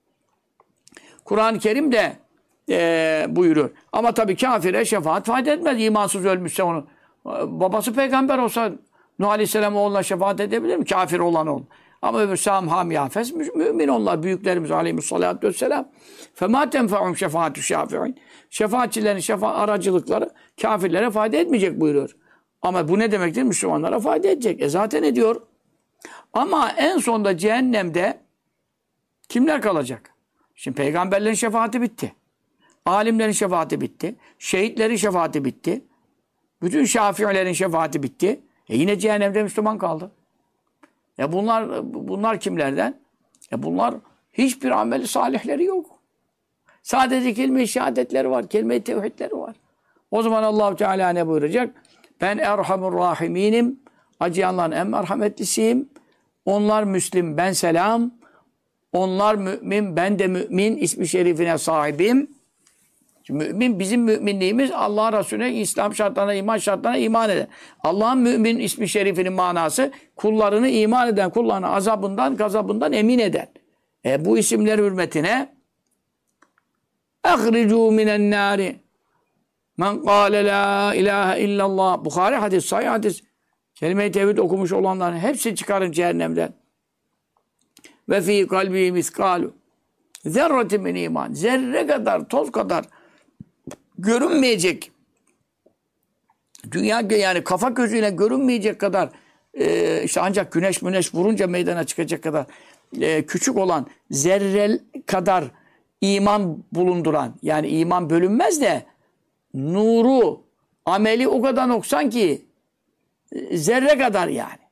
Kur'an-ı Kerim de buyuruyor. Ama tabii kafire şefaat fayda etmez. İmansız ölmüşse onu. Babası peygamber olsa Nuh Aleyhisselam oğluna şefaat edebilir mi? Kafir olan oğlu. Ama öbür Sam, Ham, Yafes mümin onlar. Büyüklerimiz aleyhissalatu vesselam. فَمَا تَنْفَعُمْ شَفَاعَةُ الشَّافِعِينَ. Şefaatçilerin aracılıkları kafirlere fayda etmeyecek buyuruyor. Ama bu ne demektir? Müslümanlara fayda edecek. Zaten ediyor. Ama en sonunda cehennemde kimler kalacak? Şimdi peygamberlerin şefaati bitti. Alimlerin şefaati bitti. Şehitlerin şefaati bitti. Bütün şafiilerin şefaati bitti. Yine cehennemde Müslüman kaldı. Bunlar kimlerden? Bunlar hiçbir ameli salihleri yok. Sadece kelime-i şehadetleri var. Kelime-i tevhidleri var. O zaman Allah-u Teala ne buyuracak? Ben Erhamur Rahiminim. Acıyanların en merhametlisiyim. Onlar Müslim, ben selam. Onlar mümin, ben de mümin. İsmi şerifine sahibim. Şimdi mümin, bizim müminliğimiz Allah Resulüne, İslam şartlarına, iman şartlarına iman eder. Allah'ın mümin ismi şerifinin manası kullarını iman eden, kullarını azabından, gazabından emin eder. Bu isimler hürmetine اَخْرِجُوا مِنَ النَّارِ مَنْ قَالَ لَا اِلَٰهَ اِلَّا اللّٰهِ Bukhari hadis, sahih hadis. Kelime-i tevhid okumuş olanların hepsi çıkarın cehennemden. Ve fî kalbi miskalu zerretin min iman. Zerre kadar, toz kadar görünmeyecek. Dünya yani kafa gözüyle görünmeyecek kadar işte ancak güneş vurunca meydana çıkacak kadar küçük olan zerre kadar iman bulunduran, yani iman bölünmez de nuru, ameli o kadar noksan ki zerre kadar yani.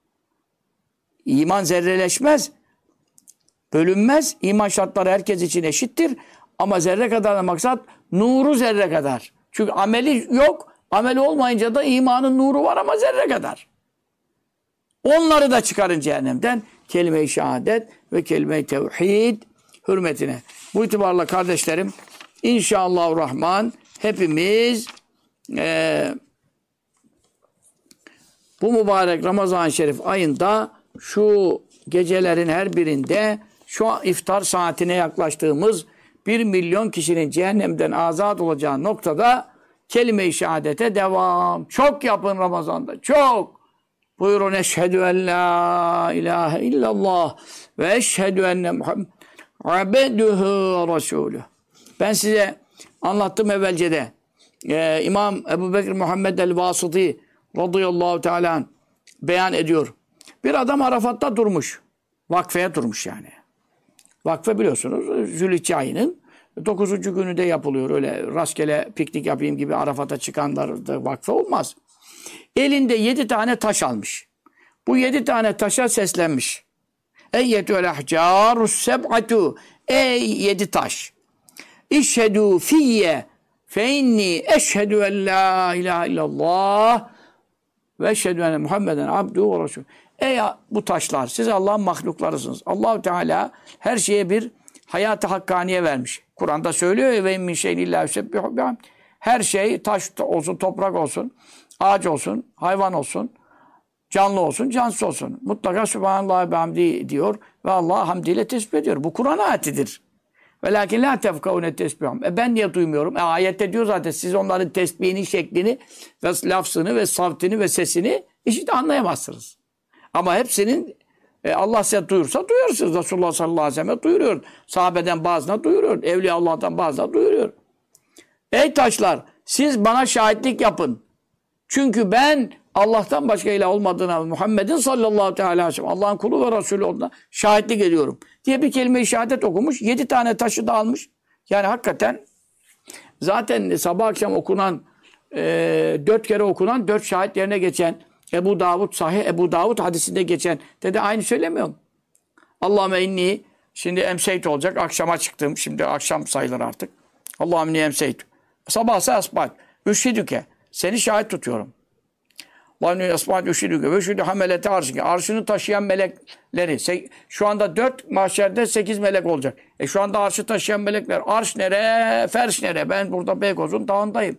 İman zerreleşmez, bölünmez. İman şartları herkes için eşittir. Ama zerre kadar da maksat nuru zerre kadar. Çünkü ameli yok. Ameli olmayınca da imanın nuru var ama zerre kadar. Onları da çıkarın cehennemden. Kelime-i şehadet ve kelime-i tevhid hürmetine. Bu itibarla kardeşlerim, inşallahurrahman hepimiz bu mübarek Ramazan-ı Şerif ayında şu gecelerin her birinde şu iftar saatine yaklaştığımız 1 milyon kişinin cehennemden azat olacağı noktada kelime-i şehadete devam. Çok yapın Ramazan'da. Çok. Buyurun eşhedü en la ilahe illallah ve eşhedü enne Muhammed abduhu resulü. Ben size anlattım evvelce de. İmam Ebu Bekir Muhammed el-Vasıti radıyallahu teala beyan ediyor. Bir adam Arafat'ta durmuş. Vakfeye durmuş yani. Vakfe biliyorsunuz Zülhicce ayının 9. günü de yapılıyor. Öyle rastgele piknik yapayım gibi Arafat'a çıkanlar da vakfe olmaz. Elinde 7 tane taş almış. Bu 7 tane taşa seslenmiş. Eyyetü'l ahcarus seb'atu. Ey 7 taş. İşhedû fiyye fe inni eşhedü en la ilahe illallah ve eşhedü enne Muhammeden abduhu ve resulü. Ey bu taşlar, siz Allah'ın mahluklarısınız. Allah-u Teala her şeye bir hayat-ı hakkaniye vermiş. Kur'an'da söylüyor ya ve min şeyin illa yusebbihu bihamd. Her şey, taş olsun, toprak olsun, ağaç olsun, hayvan olsun, canlı olsun, cansız olsun. Mutlaka Sübhanallah ve hamdi diyor ve Allah'a hamdiyle tesbih ediyor. Bu Kur'an ayetidir. Velakin la tefkavune tesbihum. Ben niye duymuyorum? Ayette diyor zaten siz onların tesbihini, şeklini ve lafzını ve savtini ve sesini işte anlayamazsınız. Ama hepsinin Allah size duyursa duyuyorsunuz. Resulullah sallallahu aleyhi ve sellem duyuruyor. Sahabeden bazına duyuruyor. Evliya Allah'tan bazına duyuruyor. Ey taşlar, siz bana şahitlik yapın. Çünkü ben Allah'tan başka ilah olmadığına, Muhammed'in sallallahu aleyhi ve sellem Allah'ın kulu ve Resulü olduğuna şahitlik ediyorum diye bir kelime-i şehadet okumuş. 7 tane taşı da almış. Yani hakikaten zaten sabah akşam okunan 4 kere okunan 4 şahit yerine geçen Ebu Davud, Sahih Ebu Davud hadisinde geçen dedi aynı söylemiyor mu? Allahümme inni, şimdi emseyt olacak, akşama çıktım, şimdi akşam sayılır artık. Allahümme inni emseyt. Sabahsa asbat. Üşhidüke. Seni şahit tutuyorum. Allahümme inni asbat üşhidüke. Ve üşhidü hamelete arşike. Arşını taşıyan melekleri. Şu anda 4, mahşerde 8 melek olacak. Şu anda arşı taşıyan melekler. Arş nere, ferş nere? Ben burada Beykoz'un dağındayım.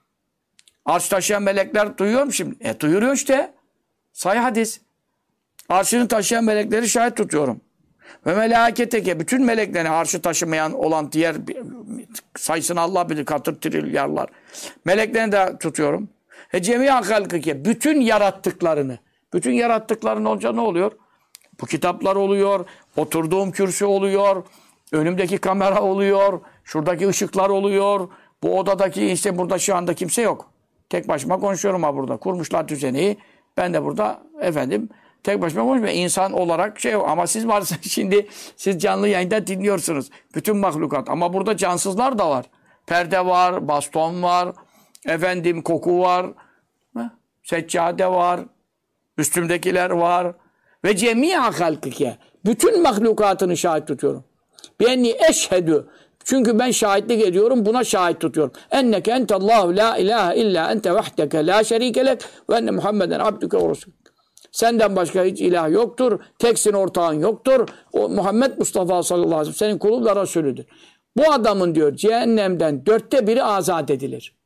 Arş taşıyan melekler duyuyor mu şimdi? Duyuruyor işte. Sahih hadis. Arşını taşıyan melekleri şahit tutuyorum. Ve melâketeke, bütün meleklerini arşı taşımayan olan diğer sayısını Allah bilir, katır trilyarlar. Meleklerini de tutuyorum. Cemi'a halkike, bütün yarattıklarını. Bütün yarattıkların olunca ne oluyor? Bu kitaplar oluyor, oturduğum kürsü oluyor, önümdeki kamera oluyor, şuradaki ışıklar oluyor, bu odadaki işte burada şu anda kimse yok. Tek başıma konuşuyorum ha burada. Kurmuşlar düzeni. Ben de burada efendim tek başıma konuşmuyorum. İnsan olarak şey yok. Ama siz varsınız şimdi, siz canlı yayında dinliyorsunuz. Bütün mahlukat. Ama burada cansızlar da var. Perde var, baston var, efendim koku var, seccade var, üstümdekiler var. Ve cemi'a halkike. Bütün mahlukatını şahit tutuyorum. Benni eşhedü. Çünkü ben şahitlik ediyorum, buna şahit tutuyorum. Enneke entallahu la ilahe illa ente vahdeke la şerike lek ve enne Muhammeden abdüke ve resulü. Senden başka hiç ilah yoktur, teksin, ortağın yoktur. O Muhammed Mustafa sallallahu aleyhi ve sellem senin kulun ve Resulüdür. Bu adamın diyor cehennemden 1/4 azat edilir.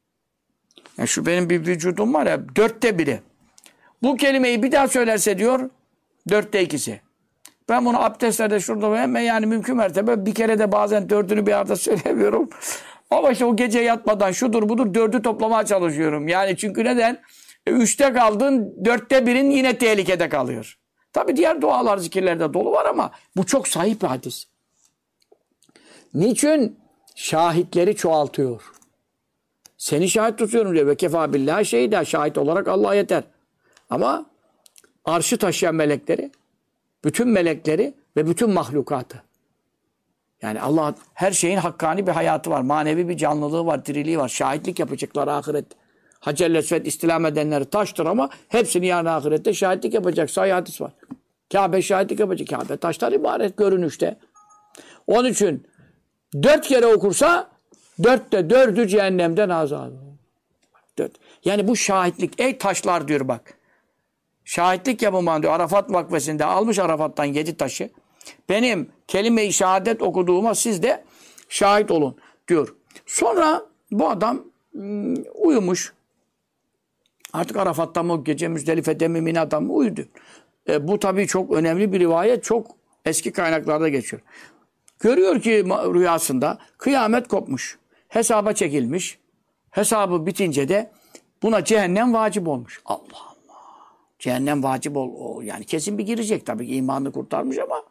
Yani şu benim bir vücudum var ya, 1/4. Bu kelimeyi bir daha söylerse diyor 2/4. Ben bunu abdestlerde şurada hemen yani mümkün mertebe bir kere de bazen 4'ünü bir arada söylemiyorum. Ama işte o gece yatmadan şudur budur 4'ü toplamaya çalışıyorum. Yani çünkü neden? 3'te kaldın 1/4'ün yine tehlikede kalıyor. Tabi diğer dualar zikirlerde dolu var ama bu çok sahih bir hadis. Niçin? Şahitleri çoğaltıyor. Seni şahit tutuyorum diyor. Ve kefâ billahi şehîdâ. Şahit olarak Allah yeter. Ama arşı taşıyan melekleri, bütün melekleri ve bütün mahlukatı. Yani Allah her şeyin hakkani bir hayatı var. Manevi bir canlılığı var, diriliği var. Şahitlik yapacaklar ahiret. Hacer-i Esved istilam edenleri taştır ama hepsini yarın ahirette şahitlik yapacak. Sahih hadis var. Kabe şahitlik yapacak. Kabe taşlar ibaret görünüşte. Onun için 4 kere okursa 4'te 4'ü cehennemden azad. 4. Yani bu şahitlik. Ey taşlar diyor bak. Şahitlik yapılman diyor. Arafat vakfesinde almış Arafat'tan 7 taşı. Benim kelime-i şehadet okuduğuma siz de şahit olun diyor. Sonra bu adam uyumuş. Artık Arafat'ta mı gece Müzdelife'de mi Mina'da mı uyudu. Bu tabii çok önemli bir rivayet. Çok eski kaynaklarda geçiyor. Görüyor ki rüyasında kıyamet kopmuş. Hesaba çekilmiş. Hesabı bitince de buna cehennem vacip olmuş. Allah Allah. Cehennem vacip yani kesin bir girecek tabii ki imanını kurtarmış ama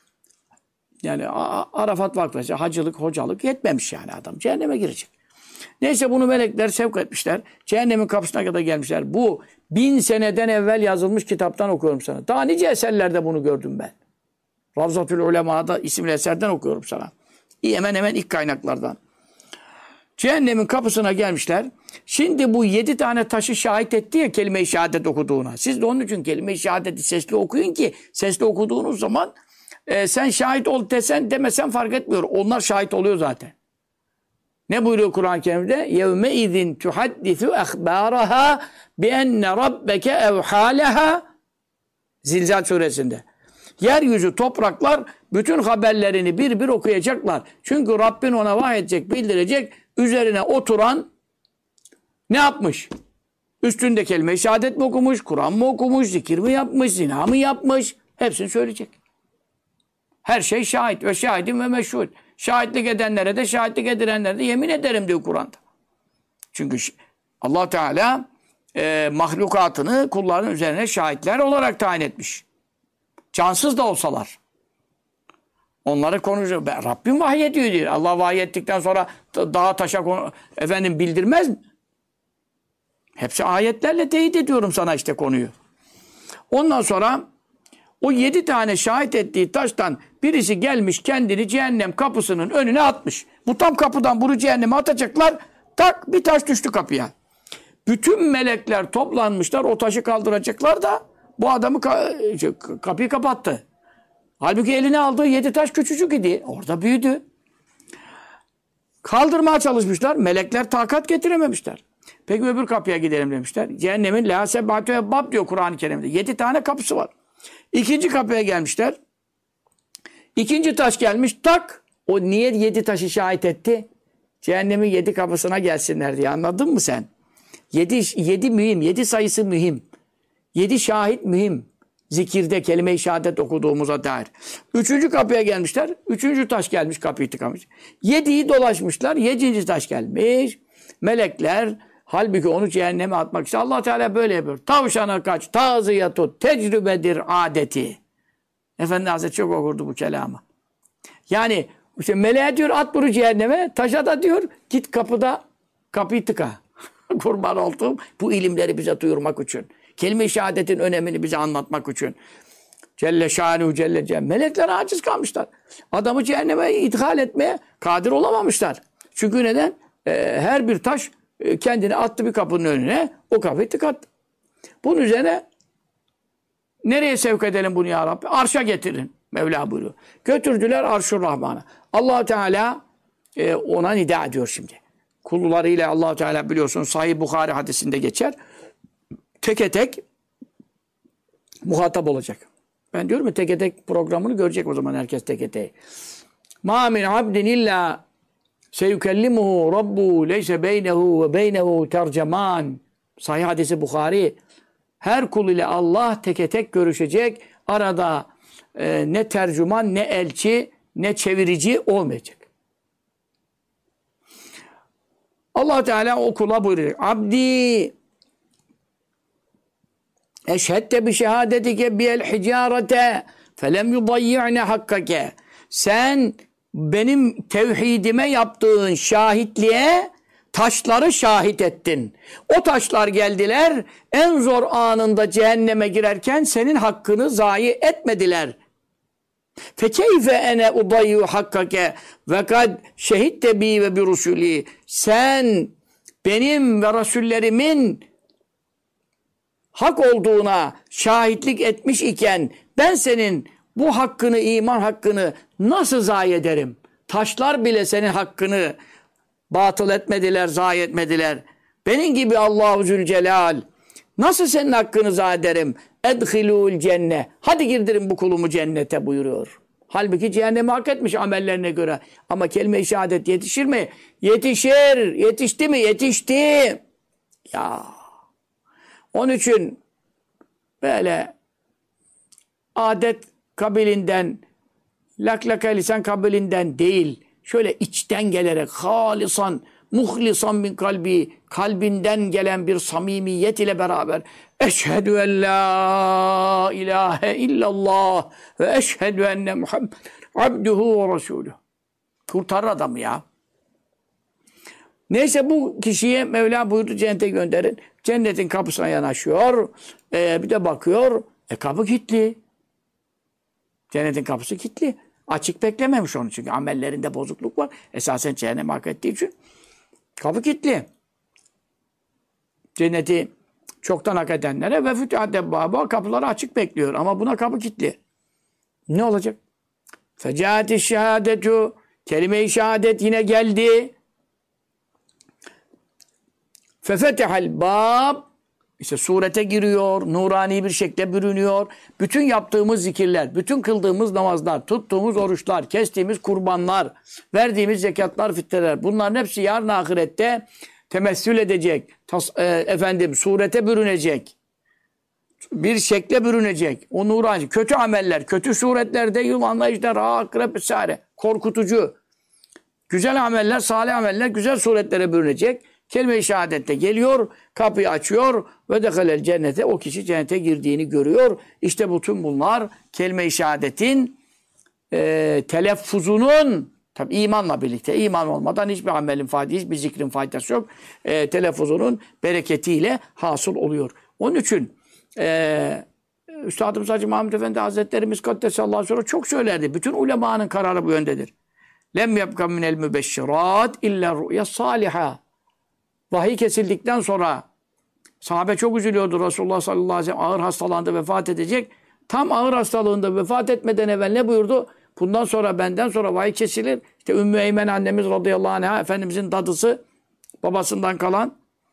yani Arafat vakfesi hacılık, hocalık yetmemiş yani adam. Cehenneme girecek. Neyse bunu melekler sevk etmişler. Cehennemin kapısına kadar gelmişler. Bu 1000 seneden evvel yazılmış kitaptan okuyorum sana. Daha nice eserlerde bunu gördüm ben. Ravzatül Ulema'da isimli eserden okuyorum sana. Hemen hemen ilk kaynaklardan. Cehennemin kapısına gelmişler. Şimdi bu 7 tane taşı şahit etti ya kelime-i şehadet okuduğuna. Siz de onun için kelime-i şehadeti sesli okuyun ki sesli okuduğunuz zaman sen şahit ol desen demesen fark etmiyor. Onlar şahit oluyor zaten. Ne buyuruyor Kur'an-ı Kerim'de? يَوْمَ اِذٍ تُحَدِّثُ اَخْبَارَهَا بِاَنَّ رَبَّكَ اَوْحَالَهَا Zilzal suresinde. Yeryüzü, topraklar bütün haberlerini bir bir okuyacaklar. Çünkü Rabbin ona vahyedecek, bildirecek. Üzerine oturan ne yapmış? Üstünde kelime-i şehadet mi okumuş, Kur'an mı okumuş, zikir mi yapmış, zina mı yapmış? Hepsini söyleyecek. Her şey şahit ve şahidin ve meşhud. Şahitlik edenlere de, şahitlik edilenlere de yemin ederim diyor Kur'an'da. Çünkü Allah Teala mahlukatını kulların üzerine şahitler olarak tayin etmiş. Cansız da olsalar. Onları konuşuyor. Rabbim vahyediyor diyor. Allah vahyettikten sonra dağa taşa bildirmez mi? Hepsi ayetlerle teyit ediyorum sana işte konuyu. Ondan sonra o 7 tane şahit ettiği taştan birisi gelmiş kendini cehennem kapısının önüne atmış. Bu tam kapıdan bunu cehenneme atacaklar. Tak bir taş düştü kapıya. Bütün melekler toplanmışlar o taşı kaldıracaklar da bu adamı kapıyı kapattı. Halbuki eline aldığı 7 taş küçücük idi. Orada büyüdü. Kaldırmaya çalışmışlar. Melekler takat getirememişler. Peki öbür kapıya gidelim demişler. Cehennemin la seb'atü ebbab diyor Kur'an-ı Kerim'de. 7 tane kapısı var. İkinci kapıya gelmişler. İkinci taş gelmiş. Tak! O niye 7 taşı şahit etti? Cehennemin 7 kapısına gelsinler diye. Anladın mı sen? 7 mühim. 7 sayısı mühim. 7 şahit mühim. Zikirde kelime-i şehadet okuduğumuza dair. 3. kapıya gelmişler. 3. taş gelmiş kapıyı tıkamış. 7'yi dolaşmışlar. 7. taş gelmiş. Melekler halbuki onu cehenneme atmak için Allah Teala böyle yapıyor. Tavşana kaç, tazıya tut, tecrübedir adeti. Efendi Hazretleri çok okurdu bu kelamı. Yani işte meleğe diyor at bunu cehenneme, taşa da diyor git kapıyı tıka. Kurban olduğum bu ilimleri bize duyurmak için. Kelime-i şehadetin önemini bize anlatmak için. Celle şânuhu celle celle. Melekler aciz kalmışlar. Adamı cehenneme ithal etmeye kadir olamamışlar. Çünkü neden? Her bir taş kendini attı bir kapının önüne. O kapıyı tıkattı. Bunun üzerine nereye sevk edelim bunu ya Rabbi? Arşa getirin. Mevla buyuruyor. Götürdüler Arş-ı Rahman'a. Allah Teala ona nida ediyor şimdi. Kullarıyla Allah Teala biliyorsunuz Sahih Buhari hadisinde geçer. Teke tek muhatap olacak. Ben diyorum ya teke tek programını görecek o zaman herkes teke tek. Ma min abdin illa seyukellimuhu rabbu leyse beynehu ve beynehu terceman. Sahih hadisi Buhari. Her kul ile Allah teke tek görüşecek. Arada ne tercüman, ne elçi, ne çevirici olmayacak. Allah Teala o kula buyuruyor. Abdi eşhedte bi şehadetike biyel hicarete felem yudayyi'ne hakkake. Sen benim tevhidime yaptığın şahitliğe taşları şahit ettin. O taşlar geldiler, en zor anında cehenneme girerken senin hakkını zayi etmediler. Fekeyfe ene udayyu hakkake ve kad şehitte bi ve bi rusuli. Sen benim ve rasullerimin hak olduğuna şahitlik etmiş iken ben senin bu hakkını, iman hakkını nasıl zayi ederim? Taşlar bile senin hakkını batıl etmediler, zayi etmediler. Benim gibi Allahu Zülcelal nasıl senin hakkını zayi ederim? Edhilûl cenne. Hadi girdirin bu kulumu cennete buyuruyor. Halbuki cehennemi hak etmiş amellerine göre. Ama kelime-i şehadet yetişir mi? Yetişir. Yetişti mi? Yetişti. Ya. Onun için böyle adet kabilinden, laklaka lisan kabilinden değil, şöyle içten gelerek, halisan, muhlisan min kalbi, kalbinden gelen bir samimiyet ile beraber eşhedü en la ilahe illallah ve eşhedü enne Muhammed abduhu ve resuluhu. Kurtarır adamı ya. Neyse bu kişiye Mevla buyurdu cennete gönderin. Cennetin kapısına yanaşıyor. Bir de bakıyor. Kapı kilitli. Cennetin kapısı kilitli. Açık beklememiş onu çünkü amellerinde bozukluk var. Esasen cehennemi hak ettiği için. Kapı kilitli. Cenneti çoktan hak edenlere ve fütühate baba kapıları açık bekliyor. Ama buna kapı kilitli. Ne olacak? Fecâti şehadetu. Kelime-i şehadet yine geldi. Fefetehal bab. İşte surete giriyor, nurani bir şekilde bürünüyor. Bütün yaptığımız zikirler, bütün kıldığımız namazlar, tuttuğumuz oruçlar, kestiğimiz kurbanlar, verdiğimiz zekatlar, fitreler, bunların hepsi yarın ahirette temessül edecek, surete bürünecek, bir şekle bürünecek. O nurani, kötü ameller, kötü suretlerde yılanla, ejderha, akrep vesaire, korkutucu. Güzel ameller, salih ameller güzel suretlere bürünecek. Kelime-i şehadette geliyor, kapıyı açıyor ve dehalel cennete, o kişi cennete girdiğini görüyor. İşte bütün bunlar kelime-i şehadetin telaffuzunun, tabi imanla birlikte, iman olmadan hiçbir amelin faydası, hiçbir zikrin faydası yok. Telaffuzunun bereketiyle hasıl oluyor. Onun için Üstadımız Hacı Mahmud Efendi Hazretlerimiz Kaddesallahu sonra çok söylerdi. Bütün ulemanın kararı bu yöndedir. Lem yebka minel mübeşşirat illa ru'ya saliha. Vahiy kesildikten sonra sahabe çok üzülüyordu. Resulullah sallallahu aleyhi ve sellem ağır hastalandı, vefat edecek. Tam ağır hastalığında vefat etmeden evvel ne buyurdu? Bundan sonra benden sonra vahiy kesilir. İşte Ümmü Eymen annemiz radıyallahu anh'a Efendimizin dadısı babasından kalan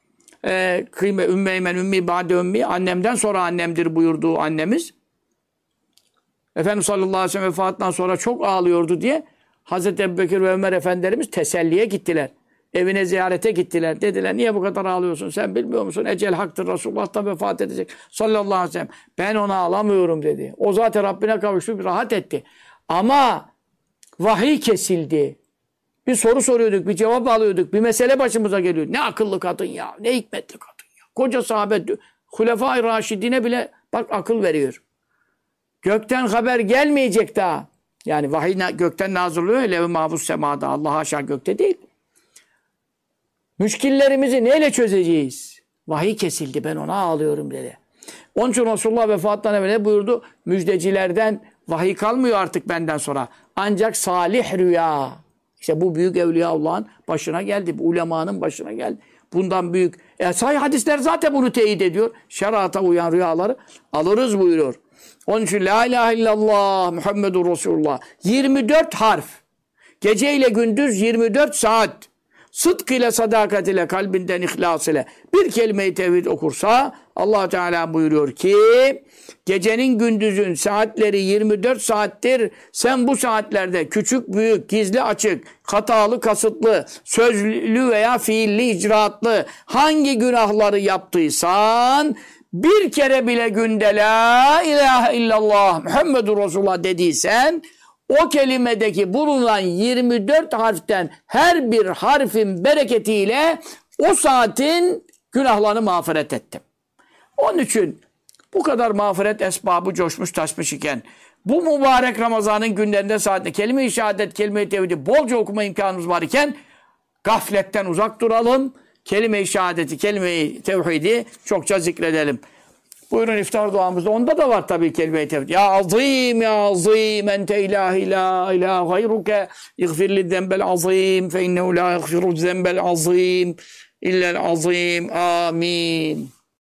Ümmü Eymen, Ümmi ba'de Ümmi annemden sonra annemdir buyurduğu annemiz. Efendimiz sallallahu aleyhi ve sellem vefatından sonra çok ağlıyordu diye Hazreti Ebubekir ve Ömer efendilerimiz teselliye gittiler. Evine ziyarete gittiler. Dediler niye bu kadar ağlıyorsun? Sen bilmiyor musun? Ecel haktır. Resulullah da vefat edecek. Sallallahu aleyhi ve sellem. Ben onu ağlamıyorum dedi. O zaten Rabbine kavuştu. Bir rahat etti. Ama vahiy kesildi. Bir soru soruyorduk. Bir cevap alıyorduk. Bir mesele başımıza geliyor. Ne akıllı kadın ya. Ne hikmetli kadın ya. Koca sahabe Hulefai Raşidine bile bak akıl veriyor. Gökten haber gelmeyecek daha. Yani vahiy gökten nazırlıyor. Lev-i mahfuz semada. Allah aşağı gökte değil. Müşkillerimizi neyle çözeceğiz? Vahiy kesildi, ben ona ağlıyorum dedi. Onun için Resulullah vefattan evvel ne buyurdu? Müjdecilerden vahiy kalmıyor artık benden sonra. Ancak salih rüya. İşte bu büyük Evliyaullah'ın başına geldi. Bu ulemanın başına geldi. Bundan büyük. Sahih hadisler zaten bunu teyit ediyor. Şerata uyan rüyaları alırız buyuruyor. Onun için la ilahe illallah Muhammedur Resulullah. 24 harf. Gece ile gündüz 24 saat. Sıdk ile, sadakat ile, kalbinden ihlas ile bir kelime-i tevhid okursa Allah Teala buyuruyor ki gecenin gündüzün saatleri 24 saattir. Sen bu saatlerde küçük büyük, gizli açık, hatalı kasıtlı, sözlü veya fiilli icraatlı hangi günahları yaptıysan bir kere bile günde la ilahe illallah Muhammedur Resulullah dediysen o kelimedeki bulunan 24 harften her bir harfin bereketiyle o saatin günahlarını mağfiret ettim. Onun için bu kadar mağfiret esbabı coşmuş taşmış iken bu mübarek Ramazan'ın günlerinde saatinde kelime-i şehadet, kelime-i tevhidi bolca okuma imkanımız var iken gafletten uzak duralım. Kelime-i şehadeti, kelime-i tevhidi çokça zikredelim. Buyurun iftar duamızda. Onda da var tabii kelime-i tevhid. Ya azim, ya azim, ente ilahi la ilahe gayruke, iğfirli zembel azim, fe innehu la iğfiru zembel azim, illel azim. Amin.